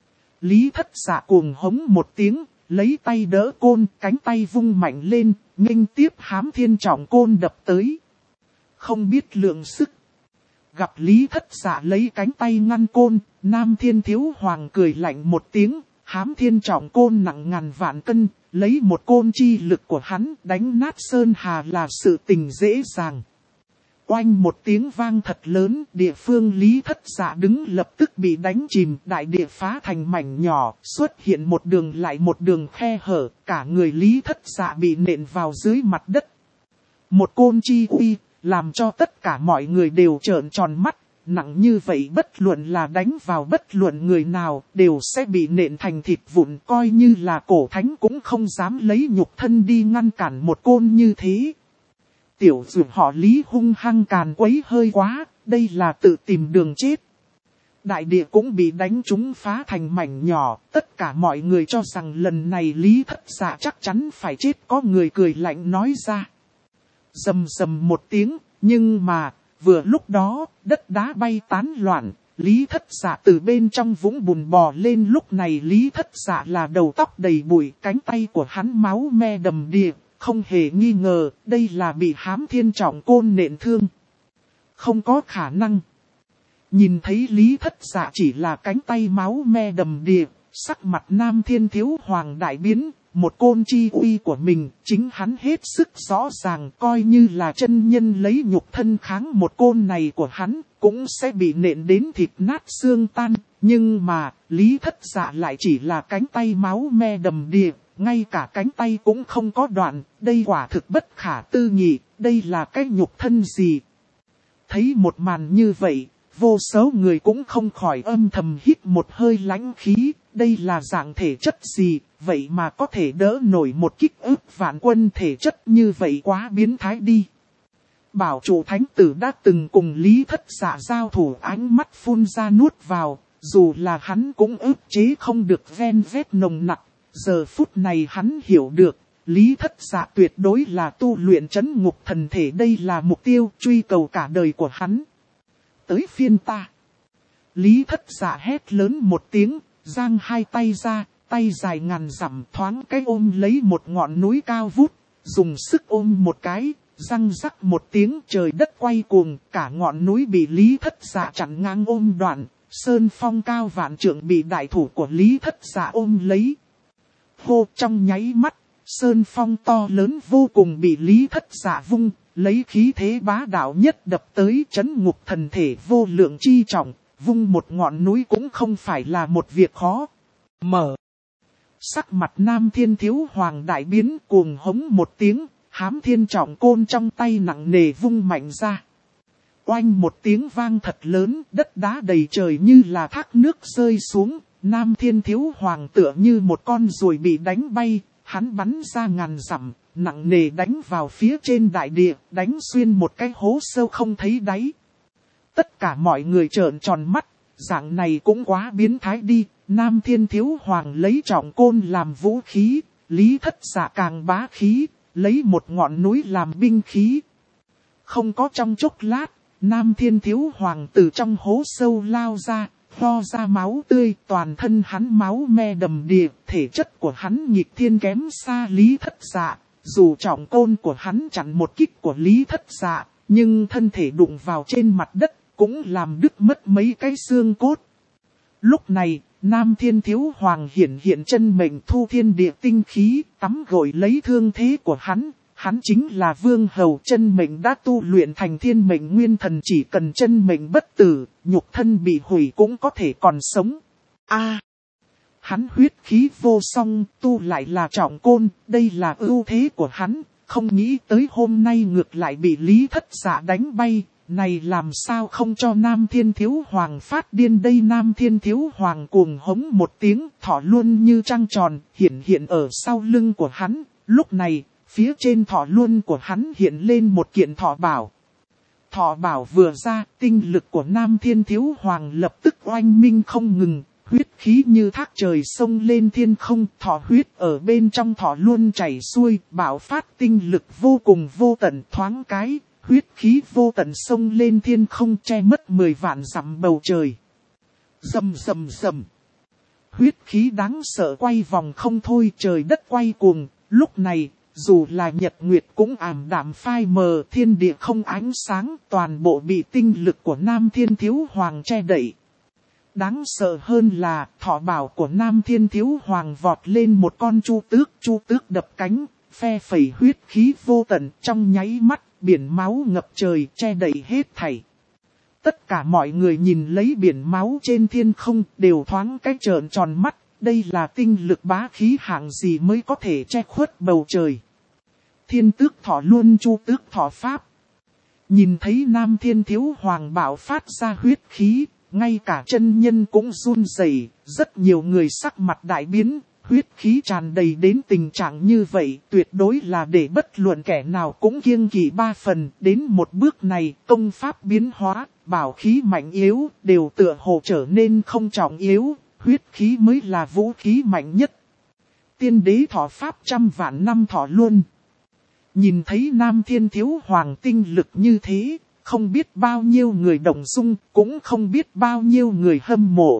Lý Thất Dạ cuồng hống một tiếng, lấy tay đỡ côn, cánh tay vung mạnh lên, nghênh tiếp Hám Thiên Trọng Côn đập tới. Không biết lượng sức. Gặp Lý Thất Dạ lấy cánh tay ngăn côn, Nam Thiên Thiếu Hoàng cười lạnh một tiếng, Hám Thiên Trọng côn nặng ngàn vạn cân, lấy một côn chi lực của hắn đánh nát sơn hà là sự tình dễ dàng. Oanh một tiếng vang thật lớn, địa phương Lý Thất Dạ đứng lập tức bị đánh chìm, đại địa phá thành mảnh nhỏ, xuất hiện một đường lại một đường khe hở, cả người Lý Thất Dạ bị nện vào dưới mặt đất. Một côn chi uy, làm cho tất cả mọi người đều trợn tròn mắt, nặng như vậy bất luận là đánh vào bất luận người nào, đều sẽ bị nện thành thịt vụn, coi như là cổ thánh cũng không dám lấy nhục thân đi ngăn cản một côn như thế. Tiểu dụ họ Lý hung hăng càn quấy hơi quá, đây là tự tìm đường chết. Đại địa cũng bị đánh trúng phá thành mảnh nhỏ, tất cả mọi người cho rằng lần này Lý Thất Dạ chắc chắn phải chết, có người cười lạnh nói ra. Rầm rầm một tiếng, nhưng mà, vừa lúc đó, đất đá bay tán loạn, Lý Thất Dạ từ bên trong vũng bùn bò lên, lúc này Lý Thất Dạ là đầu tóc đầy bụi, cánh tay của hắn máu me đầm đìa. Không hề nghi ngờ, đây là bị Hám Thiên Trọng côn nện thương. Không có khả năng. Nhìn thấy Lý Thất Dạ chỉ là cánh tay máu me đầm đìa, sắc mặt Nam Thiên Thiếu Hoàng đại biến, một côn chi uy của mình, chính hắn hết sức rõ ràng, coi như là chân nhân lấy nhục thân kháng một côn này của hắn, cũng sẽ bị nện đến thịt nát xương tan. Nhưng mà, Lý Thất Dạ lại chỉ là cánh tay máu me đầm đìa. Ngay cả cánh tay cũng không có đoạn, đây quả thực bất khả tư nghị, đây là cái nhục thân gì? Thấy một màn như vậy, vô số người cũng không khỏi âm thầm hít một hơi lãnh khí, đây là dạng thể chất gì, vậy mà có thể đỡ nổi một kích ức vạn quân thể chất như vậy quá biến thái đi. Bảo chủ thánh tử đã từng cùng Lý Thất Dạ giao thủ, ánh mắt phun ra nuốt vào, dù là hắn cũng ức chế không được ven vết nồng nặc. Giờ phút này hắn hiểu được, Lý Thất Dạ tuyệt đối là tu luyện trấn ngục thần thể, đây là mục tiêu truy cầu cả đời của hắn. Tới phiên ta. Lý Thất Dạ hét lớn một tiếng, giang hai tay ra, tay dài ngàn dặm thoáng cái ôm lấy một ngọn núi cao vút, dùng sức ôm một cái, răng rắc một tiếng, trời đất quay cuồng, cả ngọn núi bị Lý Thất Dạ chặn ngang ôm đoạn, sơn phong cao vạn trượng bị đại thủ của Lý Thất Dạ ôm lấy. Hô, trong nháy mắt, sơn phong to lớn vô cùng bị Lý Thất Dạ vung, lấy khí thế bá đạo nhất đập tới, trấn ngục thần thể vô lượng chi trọng, vung một ngọn núi cũng không phải là một việc khó. Sắc mặt Nam Thiên Thiếu Hoàng đại biến, cuồng hống một tiếng, Hám Thiên Trọng côn trong tay nặng nề vung mạnh ra. Oanh một tiếng vang thật lớn, đất đá đầy trời như là thác nước rơi xuống. Nam Thiên Thiếu Hoàng tựa như một con ruồi bị đánh bay, hắn bắn ra ngàn dặm, nặng nề đánh vào phía trên đại địa, đánh xuyên một cái hố sâu không thấy đáy. Tất cả mọi người trợn tròn mắt, dạng này cũng quá biến thái đi. Nam Thiên Thiếu Hoàng lấy trọng côn làm vũ khí, Lý Thất Dạ càng bá khí, lấy một ngọn núi làm binh khí. Không có trong chốc lát, Nam Thiên Thiếu Hoàng từ trong hố sâu lao ra, ho ra máu tươi, toàn thân hắn máu me đầm đìa, thể chất của hắn nghịch thiên kém xa Lý Thất Dạ. Dù trọng côn của hắn chặn một kích của Lý Thất Dạ, nhưng thân thể đụng vào trên mặt đất, cũng làm đứt mất mấy cái xương cốt. Lúc này, Nam Thiên Thiếu Hoàng hiện chân mệnh thu thiên địa tinh khí, tắm gội lấy thương thế của hắn. Hắn chính là vương hầu, chân mệnh đã tu luyện thành thiên mệnh nguyên thần, chỉ cần chân mệnh bất tử, nhục thân bị hủy cũng có thể còn sống. Hắn huyết khí vô song, tu lại là trọng côn, đây là ưu thế của hắn, không nghĩ tới hôm nay ngược lại bị Lý Thất Dạ đánh bay, này làm sao không cho Nam Thiên Thiếu Hoàng phát điên đây. Nam Thiên Thiếu Hoàng cuồng hống một tiếng, thỏ luân như trăng tròn, hiện ở sau lưng của hắn, lúc này, phía trên thỏ luân của hắn hiện lên một kiện thỏ bảo. Thỏ bảo vừa ra, tinh lực của Nam Thiên Thiếu Hoàng lập tức oanh minh không ngừng, huyết khí như thác trời sông lên thiên không, thỏ huyết ở bên trong thỏ luân chảy xuôi, bạo phát tinh lực vô cùng vô tận, thoáng cái, huyết khí vô tận sông lên thiên không, che mất 10 vạn dặm bầu trời. Rầm rầm rầm. Huyết khí đáng sợ quay vòng không thôi, trời đất quay cuồng, lúc này, dù là nhật nguyệt cũng ảm đạm phai mờ, thiên địa không ánh sáng, toàn bộ bị tinh lực của Nam Thiên Thiếu Hoàng che đậy. Đáng sợ hơn là, thọ bảo của Nam Thiên Thiếu Hoàng vọt lên một con chu tước đập cánh, phe phẩy huyết khí vô tận, trong nháy mắt, biển máu ngập trời che đậy hết thảy. Tất cả mọi người nhìn lấy biển máu trên thiên không, đều thoáng cái trợn tròn mắt, đây là tinh lực bá khí hạng gì mới có thể che khuất bầu trời. Thiên tước thọ luôn chu tước thọ pháp. Nhìn thấy Nam Thiên Thiếu Hoàng bạo phát ra huyết khí, ngay cả chân nhân cũng run rẩy, rất nhiều người sắc mặt đại biến, huyết khí tràn đầy đến tình trạng như vậy, tuyệt đối là để bất luận kẻ nào cũng kiêng kỵ 3 phần, đến một bước này, công pháp biến hóa, bảo khí mạnh yếu, đều tựa hồ trở nên không trọng yếu, huyết khí mới là vũ khí mạnh nhất. Tiên đế thọ pháp 100 vạn năm thọ luôn. Nhìn thấy Nam Thiên Thiếu Hoàng tinh lực như thế, không biết bao nhiêu người động dung, cũng không biết bao nhiêu người hâm mộ.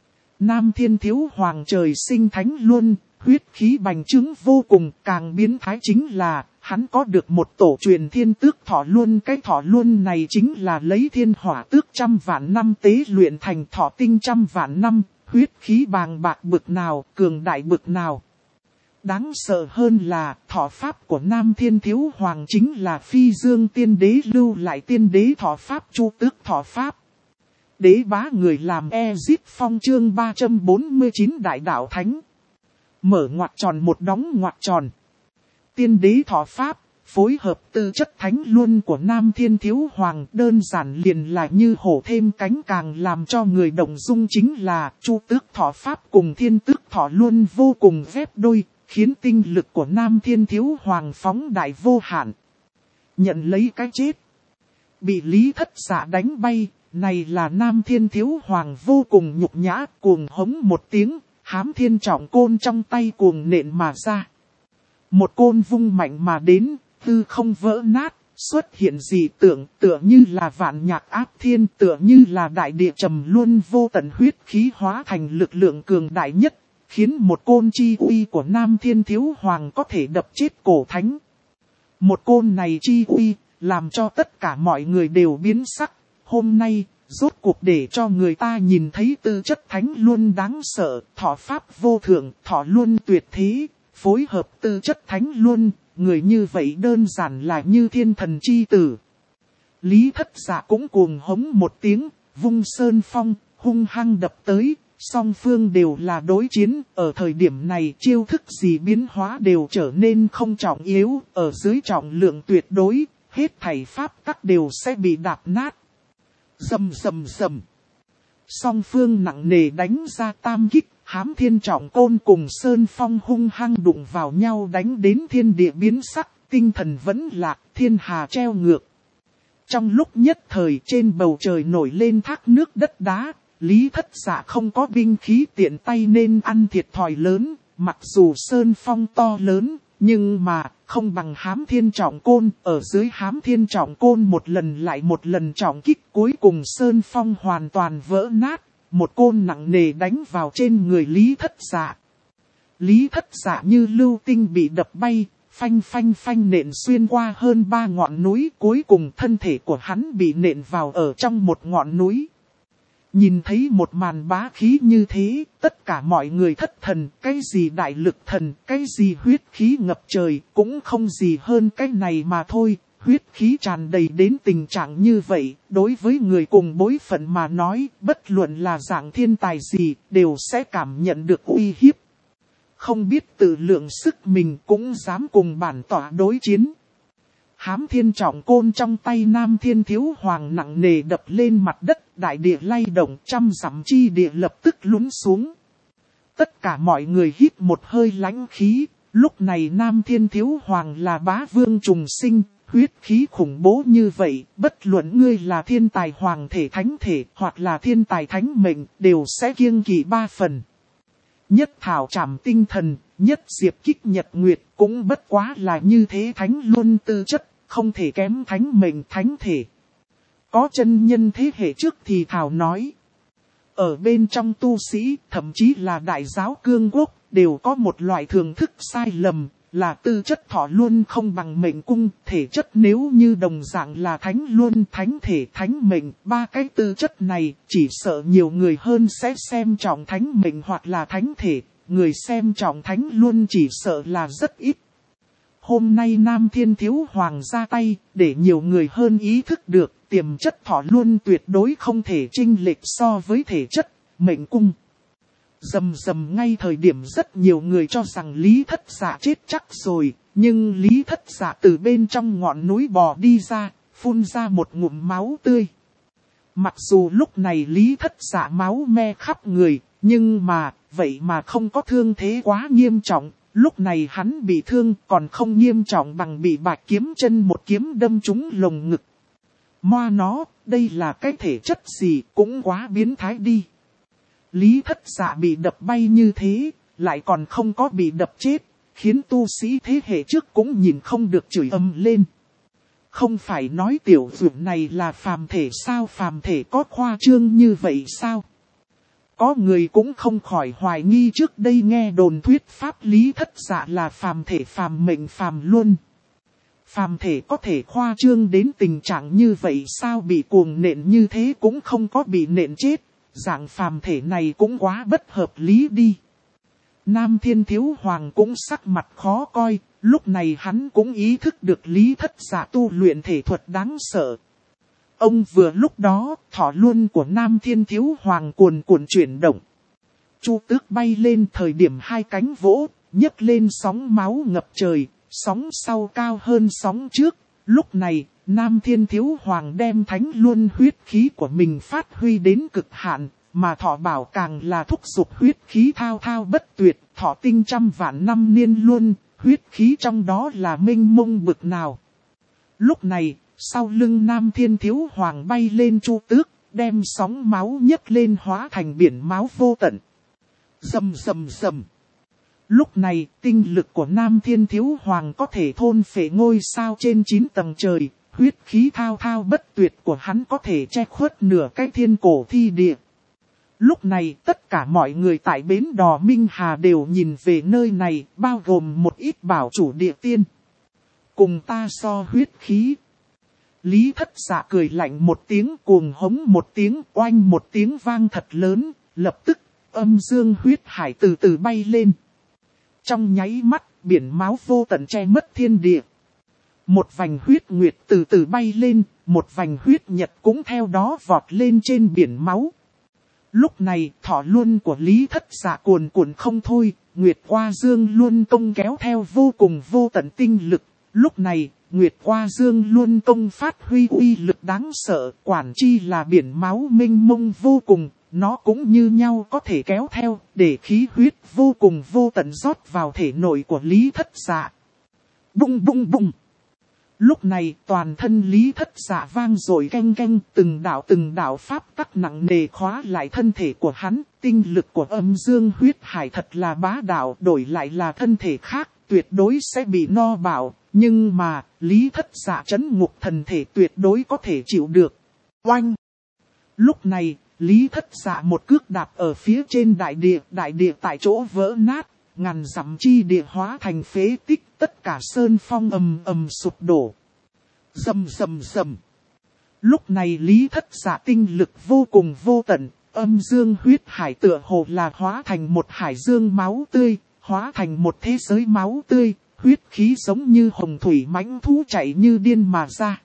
Nam Thiên Thiếu Hoàng trời sinh thánh luân, huyết khí bành trướng vô cùng, càng biến thái chính là, hắn có được một tổ truyền thiên tước thọ luân. Cái thọ luân này chính là lấy thiên hỏa tước 100 vạn năm tế luyện thành thọ tinh 100 vạn năm, huyết khí bàng bạc bực nào, cường đại bực nào. Đáng sợ hơn là, thọ pháp của Nam Thiên Thiếu Hoàng chính là Phi Dương Tiên Đế lưu lại tiên đế thọ pháp chu tước thọ pháp. Đế bá người làm Ezip Phong chương 349 Đại Đạo Thánh. Mở ngoặc tròn một đóng ngoặc tròn. Tiên đế thọ pháp, phối hợp tư chất thánh luân của Nam Thiên Thiếu Hoàng, đơn giản liền là như hổ thêm cánh, càng làm cho người động dung chính là chu tước thọ pháp cùng thiên tước thọ luân vô cùng ghép đôi, khiến tinh lực của Nam Thiên Thiếu Hoàng phóng đại vô hạn. Nhận lấy cái chết. Bị Lý Thất Dạ đánh bay, này là Nam Thiên Thiếu Hoàng vô cùng nhục nhã, cuồng hống một tiếng, hám thiên trọng côn trong tay cuồng nện mà ra. Một côn vung mạnh mà đến, hư không vỡ nát, xuất hiện dị tượng, tựa như là vạn nhạc áp thiên, tựa như là đại địa trầm luân vô tận huyết khí hóa thành lực lượng cường đại nhất, khiến một côn chi uy của Nam Thiên Thiếu Hoàng có thể đập chết cổ thánh. Một côn này chi uy, làm cho tất cả mọi người đều biến sắc. Hôm nay, rốt cuộc để cho người ta nhìn thấy tư chất thánh luân đáng sợ, thọ pháp vô thượng, thọ luân tuyệt thế, phối hợp tư chất thánh luân, người như vậy đơn giản là như thiên thần chi tử. Lý Thất Dạ cũng cuồng hống một tiếng, vung sơn phong, hung hăng đập tới, song phương đều là đối chiến, ở thời điểm này chiêu thức gì biến hóa đều trở nên không trọng yếu, ở dưới trọng lượng tuyệt đối, hết thảy pháp tắc đều sẽ bị đạp nát. Rầm rầm rầm. Song phương nặng nề đánh ra tam kích, hám thiên trọng côn cùng sơn phong hung hăng đụng vào nhau, đánh đến thiên địa biến sắc, tinh thần vẫn lạc, thiên hà treo ngược. Trong lúc nhất thời trên bầu trời nổi lên thác nước đất đá, Lý Thất Dạ không có binh khí tiện tay nên ăn thiệt thòi lớn, mặc dù sơn phong to lớn, nhưng mà không bằng hám thiên trọng côn, ở dưới hám thiên trọng côn một lần lại một lần trọng kích, cuối cùng sơn phong hoàn toàn vỡ nát, một côn nặng nề đánh vào trên người Lý Thất Dạ. Lý Thất Dạ như lưu tinh bị đập bay, phanh phanh phanh nện xuyên qua hơn 3 ngọn núi, cuối cùng thân thể của hắn bị nện vào ở trong một ngọn núi. Nhìn thấy một màn bá khí như thế, tất cả mọi người thất thần, cái gì đại lực thần, cái gì huyết khí ngập trời, cũng không gì hơn cái này mà thôi. Huyết khí tràn đầy đến tình trạng như vậy, đối với người cùng bối phận mà nói, bất luận là dạng thiên tài gì, đều sẽ cảm nhận được uy hiếp. Không biết tự lượng sức mình cũng dám cùng bản tỏa đối chiến. Hám thiên trọng côn trong tay Nam Thiên Thiếu Hoàng nặng nề đập lên mặt đất, đại địa lay động, 100 dặm chi địa lập tức lún xuống. Tất cả mọi người hít một hơi lãnh khí, lúc này Nam Thiên Thiếu Hoàng là bá vương trùng sinh, huyết khí khủng bố như vậy, bất luận ngươi là thiên tài hoàng thể thánh thể hoặc là thiên tài thánh mệnh, đều sẽ kiêng kỵ 3 phần. Nhất thảo trảm tinh thần, nhất diệp kích nhật nguyệt, cũng bất quá là như thế thánh luân tư chất, không thể kém thánh mệnh thánh thể. Có chân nhân thế hệ trước thì thảo nói. Ở bên trong tu sĩ, thậm chí là đại giáo cương quốc, đều có một loại thường thức sai lầm, là tư chất thọ luân không bằng mệnh cung, thể chất nếu như đồng dạng là thánh luân, thánh thể, thánh mệnh, ba cái tư chất này chỉ sợ nhiều người hơn sẽ xem trọng thánh mệnh hoặc là thánh thể, người xem trọng thánh luân chỉ sợ là rất ít. Hôm nay Nam Thiên Thiếu Hoàng ra tay, để nhiều người hơn ý thức được, tiềm chất thọ luân tuyệt đối không thể chênh lệch so với thể chất, mệnh cung. Rầm rầm ngay thời điểm rất nhiều người cho rằng Lý Thất Dạ chết chắc rồi, nhưng Lý Thất Dạ từ bên trong ngọn núi bò đi ra, phun ra một ngụm máu tươi. Mặc dù lúc này Lý Thất Dạ máu me khắp người, nhưng mà, vậy mà không có thương thế quá nghiêm trọng, lúc này hắn bị thương còn không nghiêm trọng bằng bị Bạch Kiếm Chân một kiếm đâm trúng lồng ngực. Moa nó, đây là cái thể chất gì cũng quá biến thái đi. Lý Thất Dạ bị đập bay như thế, lại còn không có bị đập chết, khiến tu sĩ thế hệ trước cũng nhìn không được chửi ầm lên. Không phải nói tiểu dược này là phàm thể sao, phàm thể có khoa trương như vậy sao? Có người cũng không khỏi hoài nghi trước đây nghe đồn thuyết pháp Lý Thất Dạ là phàm thể, phàm mệnh, phàm luân. Phàm thể có thể khoa trương đến tình trạng như vậy sao, bị cuồng nện như thế cũng không có bị nện chết. Dạng phàm thể này cũng quá bất hợp lý đi. Nam Thiên Thiếu Hoàng cũng sắc mặt khó coi, lúc này hắn cũng ý thức được Lý Thất Dạ tu luyện thể thuật đáng sợ. Ông vừa lúc đó, thọ luân của Nam Thiên Thiếu Hoàng cuồn cuộn chuyển động. Chu Tước bay lên thời điểm hai cánh vỗ, nhấc lên sóng máu ngập trời, sóng sau cao hơn sóng trước. Lúc này, Nam Thiên Thiếu Hoàng đem thánh luân huyết khí của mình phát huy đến cực hạn, mà thọ bảo càng là thúc giục huyết khí thao thao bất tuyệt, thọ tinh trăm vạn năm niên luân, huyết khí trong đó là mênh mông bực nào. Lúc này, sau lưng Nam Thiên Thiếu Hoàng bay lên Chu Tước, đem sóng máu nhấc lên hóa thành biển máu vô tận. Rầm rầm rầm. Lúc này, tinh lực của Nam Thiên Thiếu Hoàng có thể thôn phệ ngôi sao trên 9 tầng trời, huyết khí thao thao bất tuyệt của hắn có thể che khuất nửa cái thiên cổ thi địa. Lúc này, tất cả mọi người tại bến đò Minh Hà đều nhìn về nơi này, bao gồm một ít bảo chủ địa tiên. Cùng ta so huyết khí. Lý Thất Dạ cười lạnh một tiếng, cuồng hống một tiếng, oanh một tiếng vang thật lớn, lập tức, âm dương huyết hải từ từ bay lên. Trong nháy mắt, biển máu vô tận che mất thiên địa. Một vành huyết nguyệt từ từ bay lên, một vành huyết nhật cũng theo đó vọt lên trên biển máu. Lúc này, thọ luân của Lý Thất Dạ cuồn cuộn không thôi, Nguyệt Hoa Dương Luân Công kéo theo vô cùng vô tận tinh lực. Lúc này, Nguyệt Hoa Dương Luân Công phát huy uy lực đáng sợ, quản chi là biển máu mênh mông vô cùng, nó cũng như nhau có thể kéo theo, để khí huyết vô cùng vô tận rót vào thể nội của Lý Thất Dạ. Bung bung bung. Lúc này toàn thân Lý Thất Dạ vang rồi canh canh, từng đạo pháp tắc nặng nề khóa lại thân thể của hắn, tinh lực của âm dương huyết hải thật là bá đạo, đổi lại là thân thể khác, tuyệt đối sẽ bị no bạo, nhưng mà, Lý Thất Dạ trấn ngục thần thể tuyệt đối có thể chịu được. Oanh! Lúc này, Lý Thất Dạ một cước đạp ở phía trên đại địa tại chỗ vỡ nát, ngàn dặm chi địa hóa thành phế tích, tất cả sơn phong ầm ầm sụp đổ. Rầm rầm rầm. Lúc này Lý Thất Dạ tinh lực vô cùng vô tận, âm dương huyết hải tựa hồ là hóa thành một hải dương máu tươi, hóa thành một thế giới máu tươi, huyết khí giống như hồng thủy mãnh thú chạy như điên mà ra.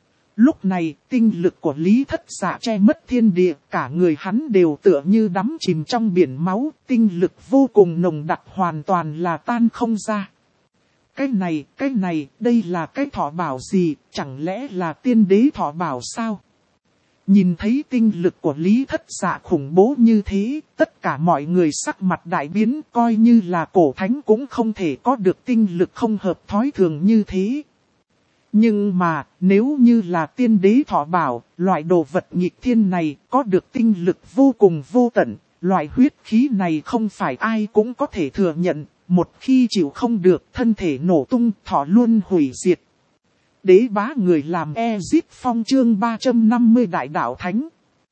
Lúc này, tinh lực của Lý Thất Dạ che mất thiên địa, cả người hắn đều tựa như đắm chìm trong biển máu, tinh lực vô cùng nồng đặc hoàn toàn là tan không ra. Cái này, đây là cái thọ bảo gì, chẳng lẽ là tiên đế thọ bảo sao? Nhìn thấy tinh lực của Lý Thất Dạ khủng bố như thế, tất cả mọi người sắc mặt đại biến, coi như là cổ thánh cũng không thể có được tinh lực không hợp thói thường như thế. Nhưng mà, nếu như là tiên đế thọ bảo, loại đồ vật nghịch thiên này có được tinh lực vô cùng vô tận, loại huyết khí này không phải ai cũng có thể thừa nhận, một khi chịu không được thân thể nổ tung thọ luôn hủy diệt. Đế bá người làm Ezip Phong chương 350 đại đạo thánh.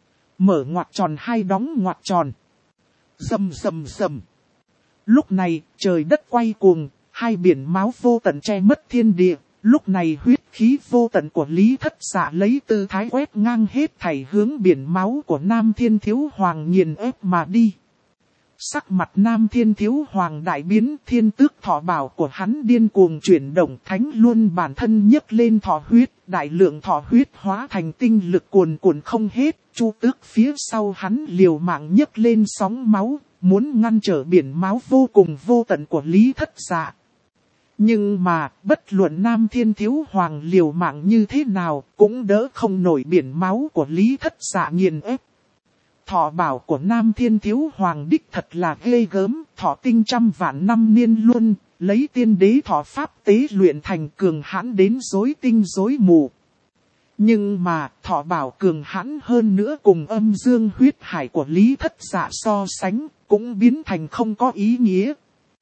Mở ngoặc tròn hai đóng ngoặc tròn. Rầm rầm rầm. Lúc này trời đất quay cuồng. hai biển máu vô tận che mất thiên địa. Lúc này huyết khí vô tận của Lý Thất Dạ lấy tư thái quét ngang hết thảy hướng biển máu của Nam Thiên Thiếu Hoàng nghiền ép mà đi. Sắc mặt Nam Thiên Thiếu Hoàng đại biến, thiên tước thọ bảo của hắn điên cuồng chuyển động, thánh luôn bản thân nhấc lên thọ huyết, đại lượng thọ huyết hóa thành tinh lực cuồn cuộn không hết, Chu Tước phía sau hắn liều mạng nhấc lên sóng máu, muốn ngăn trở biển máu vô cùng vô tận của Lý Thất Dạ. Nhưng mà, bất luận Nam Thiên Thiếu Hoàng liều mạng như thế nào, cũng đỡ không nổi biển máu của Lý Thất Dạ nghiền ép. Thọ bảo của Nam Thiên Thiếu Hoàng đích thật là ghê gớm, thọ tinh trăm vạn năm niên luôn, lấy tiên đế thọ pháp tế luyện thành cường hãn đến rối tinh rối mù. Nhưng mà, thọ bảo cường hãn hơn nữa cùng âm dương huyết hải của Lý Thất Dạ so sánh, cũng biến thành không có ý nghĩa.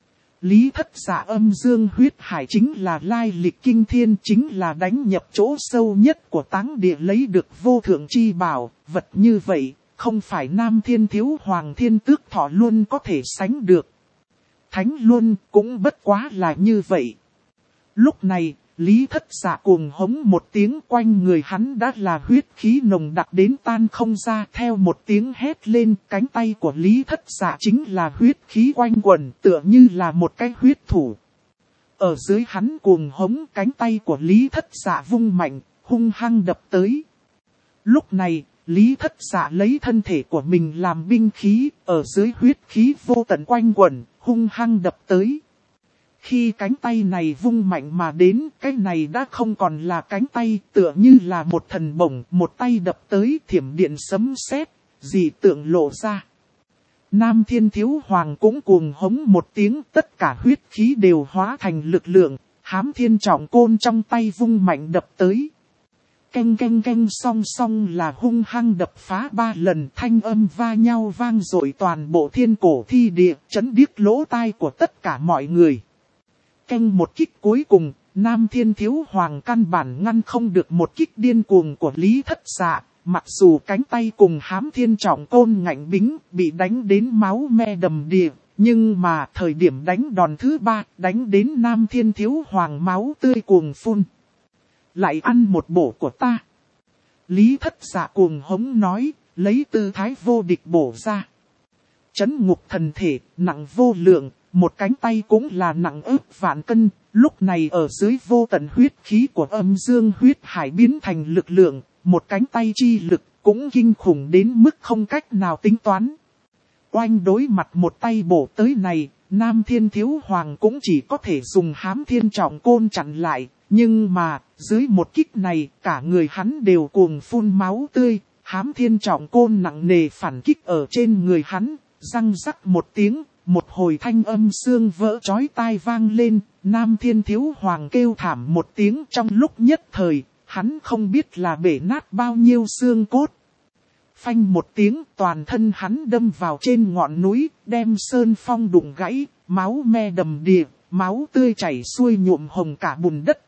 Lý Thất Dạ âm dương huyết hải chính là lai lịch kinh thiên, chính là đánh nhập chỗ sâu nhất của táng địa lấy được vô thượng chi bảo, vật như vậy, không phải Nam Thiên Thiếu Hoàng thiên tước thọ luôn có thể sánh được. Thánh luôn cũng bất quá là như vậy. Lúc này, Lý Thất Dạ cuồng hống một tiếng, quanh người hắn đã là huyết khí nồng đặc đến tan không ra, theo một tiếng hét lên, cánh tay của Lý Thất Dạ chính là huyết khí quanh quẩn, tựa như là một cái huyết thủ. Ở dưới hắn cuồng hống, cánh tay của Lý Thất Dạ vung mạnh, hung hăng đập tới. Lúc này, Lý Thất Dạ lấy thân thể của mình làm binh khí, ở dưới huyết khí vô tận quanh quẩn, hung hăng đập tới. Khi cánh tay này vung mạnh mà đến, cái này đã không còn là cánh tay, tựa như là một thần bổng, một tay đập tới thiểm điện sấm sét, dị tượng lộ ra. Nam Thiên Thiếu Hoàng cũng cuồng hống một tiếng, tất cả huyết khí đều hóa thành lực lượng, Hám Thiên Trọng Côn trong tay vung mạnh đập tới. Canh canh canh song song là hung hăng đập phá 3 lần, thanh âm va nhau vang dội toàn bộ thiên cổ thi địa, chấn điếc lỗ tai của tất cả mọi người. Canh một kích cuối cùng, Nam Thiên Thiếu Hoàng căn bản ngăn không được một kích điên cuồng của Lý Thất Dạ, mặc dù cánh tay cùng Hám Thiên Trọng Côn ngạnh bính, bị đánh đến máu me đầm đìa, nhưng mà thời điểm đánh đòn thứ 3, đánh đến Nam Thiên Thiếu Hoàng máu tươi cuồng phun. Lại ăn một bổ của ta. Lý Thất Dạ cuồng hống nói, lấy tư thái vô địch bổ ra. Chấn ngục thần thể, nặng vô lượng, một cánh tay cũng là nặng ức vạn cân, lúc này ở dưới vô tận huyết khí của âm dương huyết hải biến thành lực lượng, một cánh tay chi lực cũng kinh khủng đến mức không cách nào tính toán. Oanh đối mặt một tay bổ tới này, Nam Thiên Thiếu Hoàng cũng chỉ có thể dùng Hám Thiên Trọng Côn chặn lại, nhưng mà, dưới một kích này, cả người hắn đều cuồng phun máu tươi, Hám Thiên Trọng Côn nặng nề phản kích ở trên người hắn, răng rắc một tiếng, một hồi thanh âm xương vỡ chói tai vang lên, Nam Thiên Thiếu Hoàng kêu thảm một tiếng trong lúc nhất thời, hắn không biết là bể nát bao nhiêu xương cốt. Phanh một tiếng, toàn thân hắn đâm vào trên ngọn núi, đem sơn phong đụng gãy, máu me đầm đìa, máu tươi chảy xuôi nhuộm hồng cả bùn đất.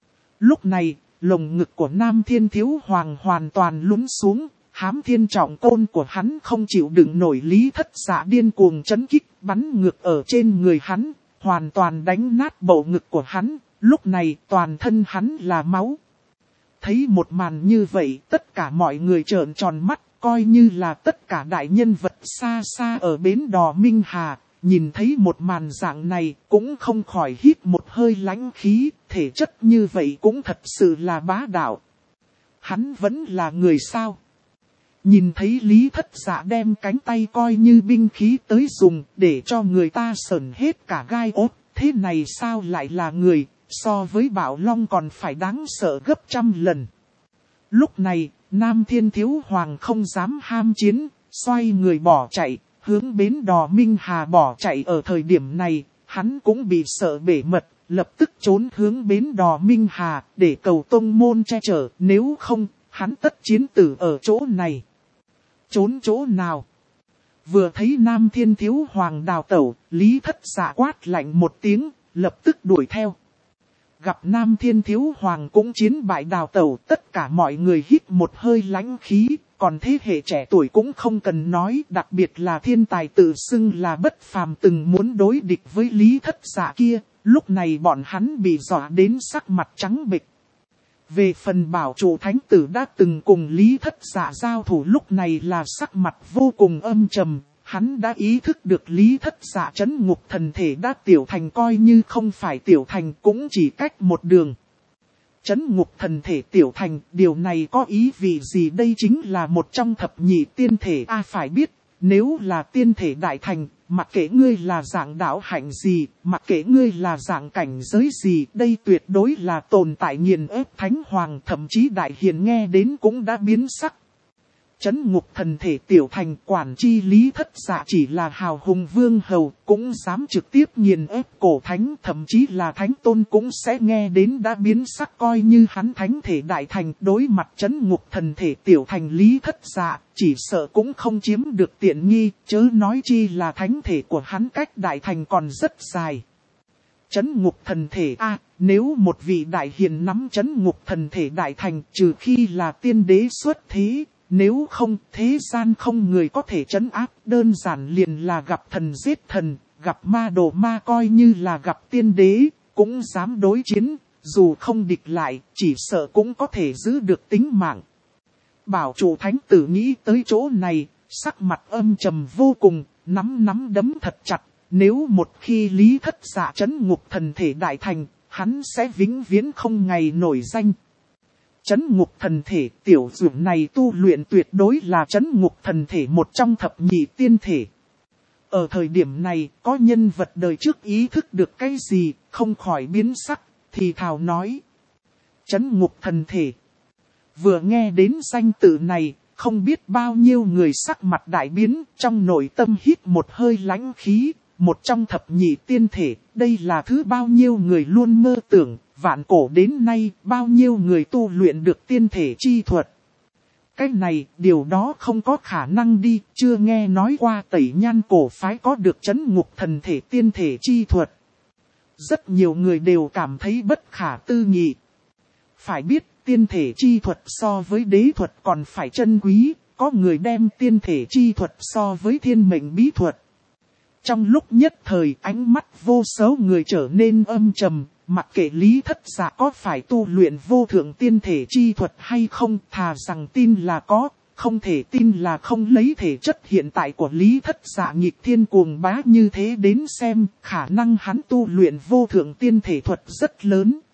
Lúc này, lồng ngực của Nam Thiên Thiếu Hoàng hoàn toàn lún xuống, Hám Thiên Trọng Côn của hắn không chịu đựng nổi Lý Thất Dạ điên cuồng chấn kích, bắn ngược ở trên người hắn, hoàn toàn đánh nát bầu ngực của hắn, lúc này toàn thân hắn là máu. Thấy một màn như vậy, tất cả mọi người trợn tròn mắt, coi như là tất cả đại nhân vật xa xa ở bến đò Minh Hà, nhìn thấy một màn dạng này cũng không khỏi hít một hơi lãnh khí, thể chất như vậy cũng thật sự là bá đạo. Hắn vẫn là người sao? Nhìn thấy Lý Thất Dạ đem cánh tay coi như binh khí tới dùng để cho người ta sởn hết cả gai ốt, thế này sao lại là người, so với Bảo Long còn phải đáng sợ gấp trăm lần. Lúc này, Nam Thiên Thiếu Hoàng không dám ham chiến, xoay người bỏ chạy, hướng bến đò Minh Hà bỏ chạy. Ở thời điểm này, hắn cũng bị sợ bể mật, lập tức trốn hướng bến đò Minh Hà để cầu tông môn che chở, nếu không, hắn tất chiến tử ở chỗ này. Trốn chỗ nào? Vừa thấy Nam Thiên Thiếu Hoàng đào tẩu, Lý Thất Dạ quát lạnh một tiếng, lập tức đuổi theo. gặp Nam Thiên Thiếu Hoàng cũng chiến bại đào tẩu, tất cả mọi người hít một hơi lãnh khí, còn thế hệ trẻ tuổi cũng không cần nói, đặc biệt là thiên tài tự xưng là bất phàm từng muốn đối địch với Lý Thất Dạ kia, lúc này bọn hắn bị dọa đến sắc mặt trắng bệch. Về phần bảo chủ thánh tử đã từng cùng Lý Thất Dạ giao thủ lúc này là sắc mặt vô cùng âm trầm. Hắn đã ý thức được Lý Thất Dạ trấn ngục thần thể đã tiểu thành, coi như không phải tiểu thành cũng chỉ cách một đường. Trấn ngục thần thể tiểu thành, điều này có ý vị gì? Đây chính là một trong thập nhị tiên thể. Phải biết, nếu là tiên thể đại thành, mặc kệ ngươi là dạng đạo hạnh gì, mặc kệ ngươi là dạng cảnh giới gì, đây tuyệt đối là tồn tại nghiền ép thánh hoàng, thậm chí đại hiền nghe đến cũng đã biến sắc. Trấn ngục thần thể tiểu thành, quản chi Lý Thất Dạ chỉ là hào hùng vương hầu, cũng dám trực tiếp nghiền ép cổ thánh, thậm chí là thánh tôn cũng sẽ nghe đến đã biến sắc. Coi như hắn thánh thể đại thành, đối mặt trấn ngục thần thể tiểu thành Lý Thất Dạ, chỉ sợ cũng không chiếm được tiện nghi, chớ nói chi là thánh thể của hắn cách đại thành còn rất dài. Trấn ngục thần thể nếu một vị đại hiền nắm trấn ngục thần thể đại thành, trừ khi là tiên đế xuất thế. Nếu không, thế gian không người có thể trấn áp, đơn giản liền là gặp thần giết thần, gặp ma đổ ma, coi như là gặp tiên đế, cũng dám đối chiến, dù không địch lại, chỉ sợ cũng có thể giữ được tính mạng. Bảo chủ thánh tử nghĩ tới chỗ này, sắc mặt âm trầm vô cùng, nắm đấm thật chặt, nếu một khi Lý Thất Dạ trấn ngục thần thể đại thành, hắn sẽ vĩnh viễn không ngày nổi danh. Trấn ngục thần thể tiểu dũng này tu luyện tuyệt đối là trấn ngục thần thể một trong thập nhị tiên thể. Ở thời điểm này, có nhân vật đời trước ý thức được cái gì, không khỏi biến sắc, thì thào nói. Trấn ngục thần thể. Vừa nghe đến danh tự này, không biết bao nhiêu người sắc mặt đại biến, trong nội tâm hít một hơi lãnh khí, một trong thập nhị tiên thể, đây là thứ bao nhiêu người luôn mơ tưởng. Vạn cổ đến nay, bao nhiêu người tu luyện được tiên thể chi thuật. Cái này, điều đó không có khả năng đi, chưa nghe nói qua Tẩy Nhan cổ phái có được trấn ngục thần thể tiên thể chi thuật. Rất nhiều người đều cảm thấy bất khả tư nghị. Phải biết, tiên thể chi thuật so với đế thuật còn phải chân quý, có người đem tiên thể chi thuật so với thiên mệnh bí thuật. Trong lúc nhất thời, ánh mắt vô số người trở nên âm trầm. Mặc kệ Lý Thất Dạ có phải tu luyện vô thượng tiên thể chi thuật hay không, thà rằng tin là có, không thể tin là không. Lấy thể chất hiện tại của Lý Thất Dạ nghịch thiên cuồng bá như thế đến xem, khả năng hắn tu luyện vô thượng tiên thể thuật rất lớn.